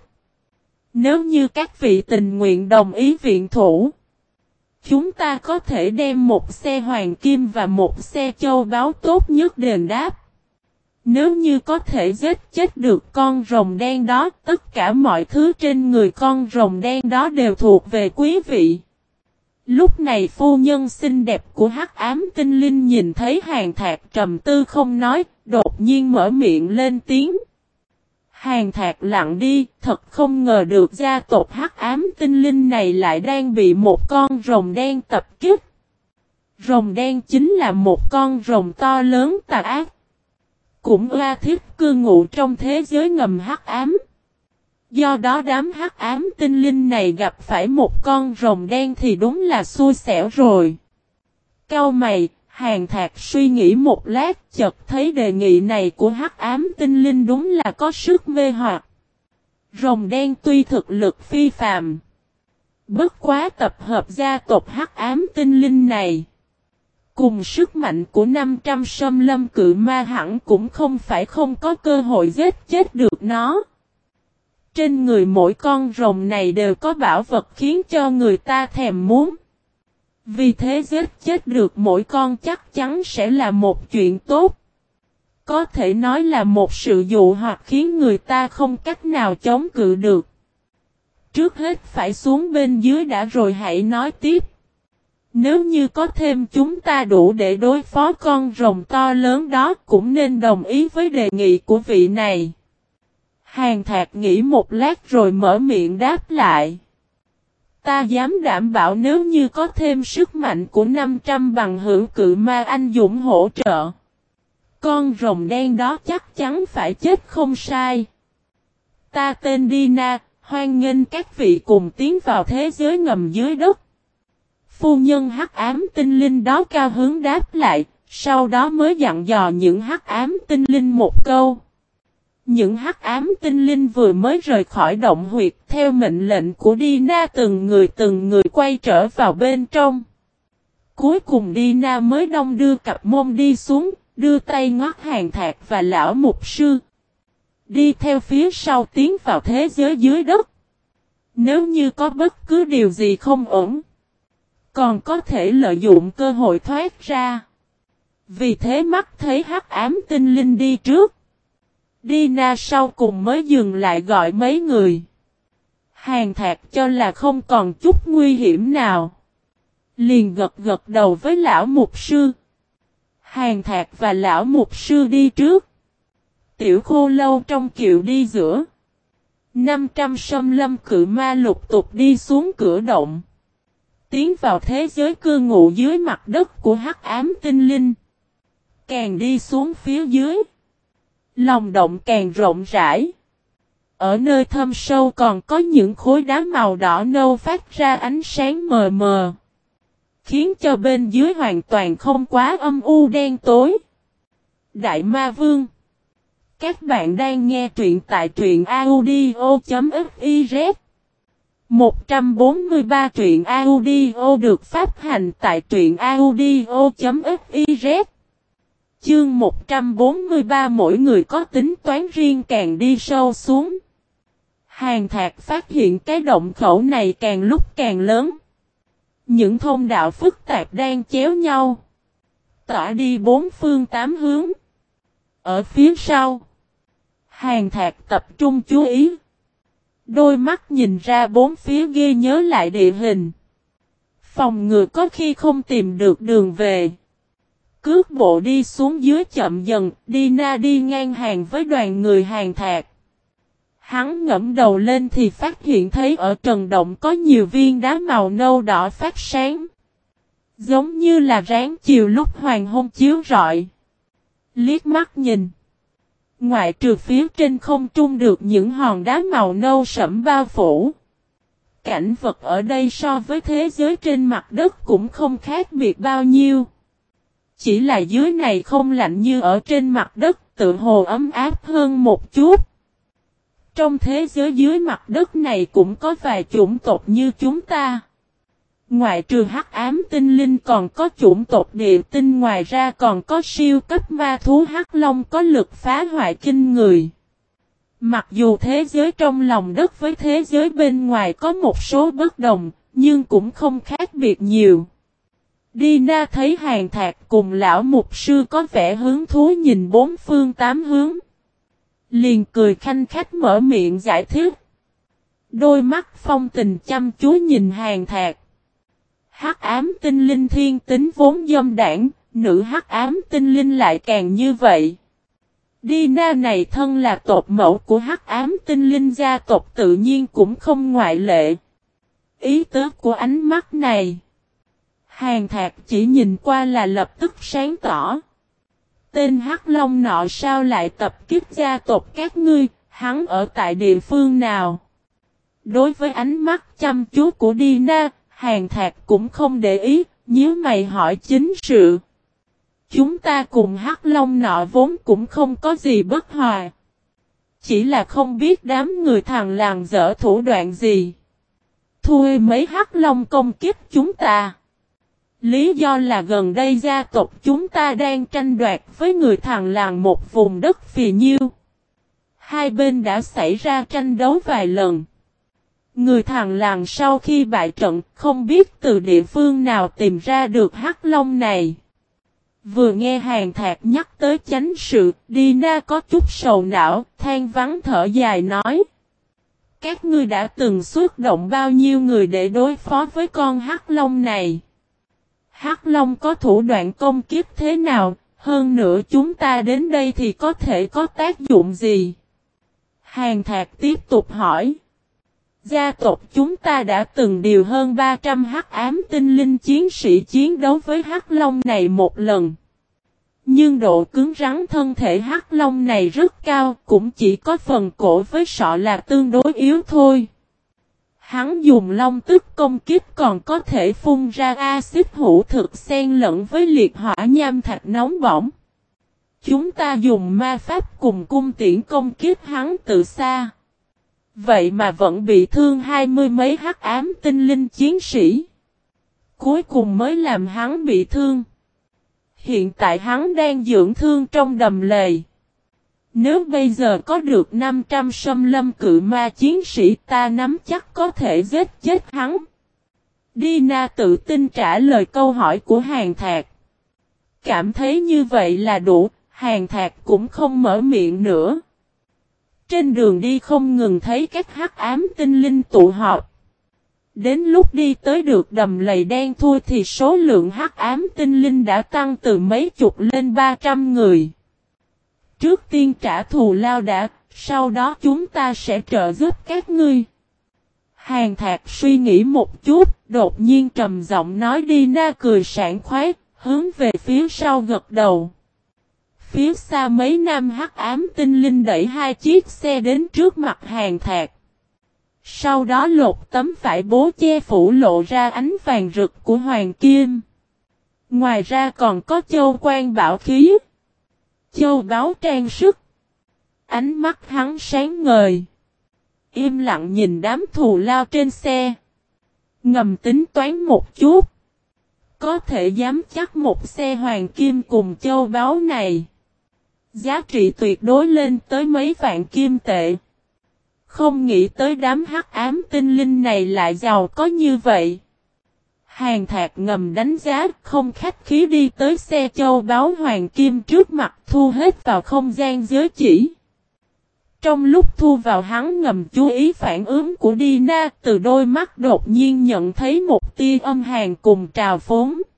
Nếu như các vị tình nguyện đồng ý viện thủ. Chúng ta có thể đem một xe hoàng kim và một xe châu báu tốt nhất đền đáp. Nếu như có thể giết chết được con rồng đen đó, tất cả mọi thứ trên người con rồng đen đó đều thuộc về quý vị. Lúc này phu nhân xinh đẹp của hắc ám tinh linh nhìn thấy Hàn Thạc trầm tư không nói, đột nhiên mở miệng lên tiếng. Hàn Thạc lặng đi, thật không ngờ được gia tộc hắc ám tinh linh này lại đang bị một con rồng đen tập kích. Rồng đen chính là một con rồng to lớn tà ác. Cũng oa thiết cư ngụ trong thế giới ngầm hắc ám. Do đó đám hắc ám tinh linh này gặp phải một con rồng đen thì đúng là xui xẻo rồi. Cau mày, Hàn Thạc suy nghĩ một lát chợt thấy đề nghị này của hắc ám tinh linh đúng là có sức mê hoặc. Rồng đen tuy thực lực phi phàm. Bất quá tập hợp gia tộc hắc ám tinh linh này. Cùng sức mạnh của 500 Sâm Lâm cự ma hẳn cũng không phải không có cơ hội giết chết được nó. Trên người mỗi con rồng này đều có bảo vật khiến cho người ta thèm muốn. Vì thế giết chết được mỗi con chắc chắn sẽ là một chuyện tốt. Có thể nói là một sự dụ hoặc khiến người ta không cách nào chống cự được. Trước hết phải xuống bên dưới đã rồi hãy nói tiếp. Nếu như có thêm chúng ta đủ để đối phó con rồng to lớn đó cũng nên đồng ý với đề nghị của vị này. Hàn Thạc nghĩ một lát rồi mở miệng đáp lại. Ta dám đảm bảo nếu như có thêm sức mạnh của 500 bằng hữu cự ma anh dũng hỗ trợ. Con rồng đen đó chắc chắn phải chết không sai. Ta tên Dina, hoan nghênh các vị cùng tiến vào thế giới ngầm dưới đất. Phu nhân hắc ám tinh linh đó cao hứng đáp lại, sau đó mới dặn dò những hắc ám tinh linh một câu. Những hắc ám tinh linh vừa mới rời khỏi động huyệt theo mệnh lệnh của Dina từng người quay trở vào bên trong. Cuối cùng Dina mới đong đưa cặp môn đi xuống, đưa tay ngoắt Hàn Thạc và lão mục sư. Đi theo phía sau tiến vào thế giới dưới đất. Nếu như có bất cứ điều gì không ổn, còn có thể lợi dụng cơ hội thoát ra. Vì thế mắt thấy hắc ám tinh linh đi trước. Dina sau cùng mới dừng lại gọi mấy người. Hàn Thạc cho là không còn chút nguy hiểm nào. Liền gật gật đầu với lão mục sư. Hàn Thạc và lão mục sư đi trước. Tiểu Khô Lâu trong kiệu đi giữa. 500 xâm lâm cự ma lục tục đi xuống cửa động. Tiến vào thế giới cư ngụ dưới mặt đất của hắc ám tinh linh. Càng đi xuống phía dưới, lòng động càng rộng rãi. Ở nơi thâm sâu còn có những khối đá màu đỏ nâu phát ra ánh sáng mờ mờ, khiến cho bên dưới hoàn toàn không quá âm u đen tối. Đại Ma Vương, các bạn đang nghe truyện tại truyện audio.fiz. 143 truyện audio được phát hành tại truyện audio.fiz. Chương 143 mỗi người có tính toán riêng càng đi sâu xuống. Hàn Thạc phát hiện cái động khẩu này càng lúc càng lớn. Những thông đạo phức tạp đang chéo nhau, tỏa đi bốn phương tám hướng. Ở phía sau, Hàn Thạc tập trung chú ý. Đôi mắt nhìn ra bốn phía ghi nhớ lại địa hình. Phòng ngừa có khi không tìm được đường về. Cước bộ đi xuống dưới chậm dần, Dina đi ngang hàng với đoàn người Hàn Thạc. Hắn ngẫm đầu lên thì phát hiện thấy ở trần động có nhiều viên đá màu nâu đỏ phát sáng. Giống như là ráng chiều lúc hoàng hôn chiếu rọi. Liếc mắt nhìn, ngoại trừ phía trên không trung được những hòn đá màu nâu sẫm bao phủ. Cảnh vật ở đây so với thế giới trên mặt đất cũng không khác biệt bao nhiêu. Chỉ là dưới này không lạnh như ở trên mặt đất, tự hồ ấm áp hơn một chút. Trong thế giới dưới mặt đất này cũng có vài chủng tộc như chúng ta. Ngoại trừ hắc ám tinh linh còn có chủng tộc địa tinh, ngoài ra còn có siêu cấp ma thú hắc long có lực phá hoại kinh người. Mặc dù thế giới trong lòng đất với thế giới bên ngoài có một số bất đồng, nhưng cũng không khác biệt nhiều. Dina thấy Hàn Thạc cùng lão mục sư có vẻ hứng thú nhìn bốn phương tám hướng. Liền cười khanh khách mở miệng giải thích. Đôi mắt phong tình chăm chú nhìn Hàn Thạc. Hắc ám tinh linh thiên tính vốn dâm đảng, nữ hắc ám tinh linh lại càng như vậy. Dina này thân là tộc mẫu của hắc ám tinh linh gia tộc tự nhiên cũng không ngoại lệ. Ý tứ của ánh mắt này, Hàn Thạc chỉ nhìn qua là lập tức sáng tỏ. Tên hắc long nọ sao lại tập kích gia tộc các ngươi, hắn ở tại địa phương nào? Đối với ánh mắt chăm chú của Dina, Hàn Thạc cũng không để ý, nhíu mày hỏi chính sự. Chúng ta cùng hắc long nọ vốn cũng không có gì bất hòa. Chỉ là không biết đám người thằng làng dở thủ đoạn gì. Thuê mấy hắc long công kiếp chúng ta. Lý do là gần đây gia tộc chúng ta đang tranh đoạt với người thằng làng một vùng đất phì nhiêu. Hai bên đã xảy ra tranh đấu vài lần. Người thằng làng sau khi bại trận không biết từ địa phương nào tìm ra được hắc long này. Vừa nghe Hàn Thạc nhắc tới chánh sự, Dina có chút sầu não, than vắng thở dài nói. Các ngươi đã từng xuất động bao nhiêu người để đối phó với con hắc long này? Hắc Long có thủ đoạn công kiếp thế nào, hơn nữa chúng ta đến đây thì có thể có tác dụng gì? Hàn Thạc tiếp tục hỏi. Gia tộc chúng ta đã từng điều hơn 300 hắc ám tinh linh chiến sĩ chiến đấu với Hắc Long này một lần. Nhưng độ cứng rắn thân thể Hắc Long này rất cao, cũng chỉ có phần cổ với sọ là tương đối yếu thôi. Hắn dùng long tức công kích còn có thể phun ra axit hữu thực xen lẫn với liệt hỏa nham thạch nóng bỏng. Chúng ta dùng ma pháp cùng cung tiễn công kích hắn từ xa. Vậy mà vẫn bị thương 20 mấy hắc ám tinh linh chiến sĩ. Cuối cùng mới làm hắn bị thương. Hiện tại hắn đang dưỡng thương trong đầm lầy. Nếu bây giờ có được 500 xâm lâm cự ma chiến sĩ ta nắm chắc có thể giết chết hắn. Dina tự tin trả lời câu hỏi của Hàn Thạc. Cảm thấy như vậy là đủ, Hàn Thạc cũng không mở miệng nữa. Trên đường đi không ngừng thấy các hắc ám tinh linh tụ họp. Đến lúc đi tới được đầm lầy đen thui thì số lượng hắc ám tinh linh đã tăng từ mấy chục lên 300 người. Trước tiên trả thù lao đã, sau đó chúng ta sẽ trợ giúp các ngươi. Hàn Thạc suy nghĩ một chút, đột nhiên trầm giọng nói Dina cười sảng khoái, hướng về phía sau gật đầu. Phía xa mấy nam hắc ám tinh linh đẩy hai chiếc xe đến trước mặt Hàn Thạc. Sau đó lột tấm vải bố che phủ lộ ra ánh vàng rực của hoàng kim. Ngoài ra còn có châu quan bảo khí, châu báu trang sức. Ánh mắt hắn sáng ngời. Im lặng nhìn đám thù lao trên xe. Ngầm tính toán một chút. Có thể dám chắc một xe hoàng kim cùng châu báu này. Giá trị tuyệt đối lên tới mấy vạn kim tệ. Không nghĩ tới đám hắc ám tinh linh này lại giàu có như vậy. Hàn Thạc ngầm đánh giá, không khách khí đi tới xe châu báu hoàng kim trước mặt, thu hết vào không gian giới chỉ. Trong lúc thu vào hắn ngầm chú ý phản ứng của Dina, từ đôi mắt đột nhiên nhận thấy một tia âm hàn cùng trào phúng.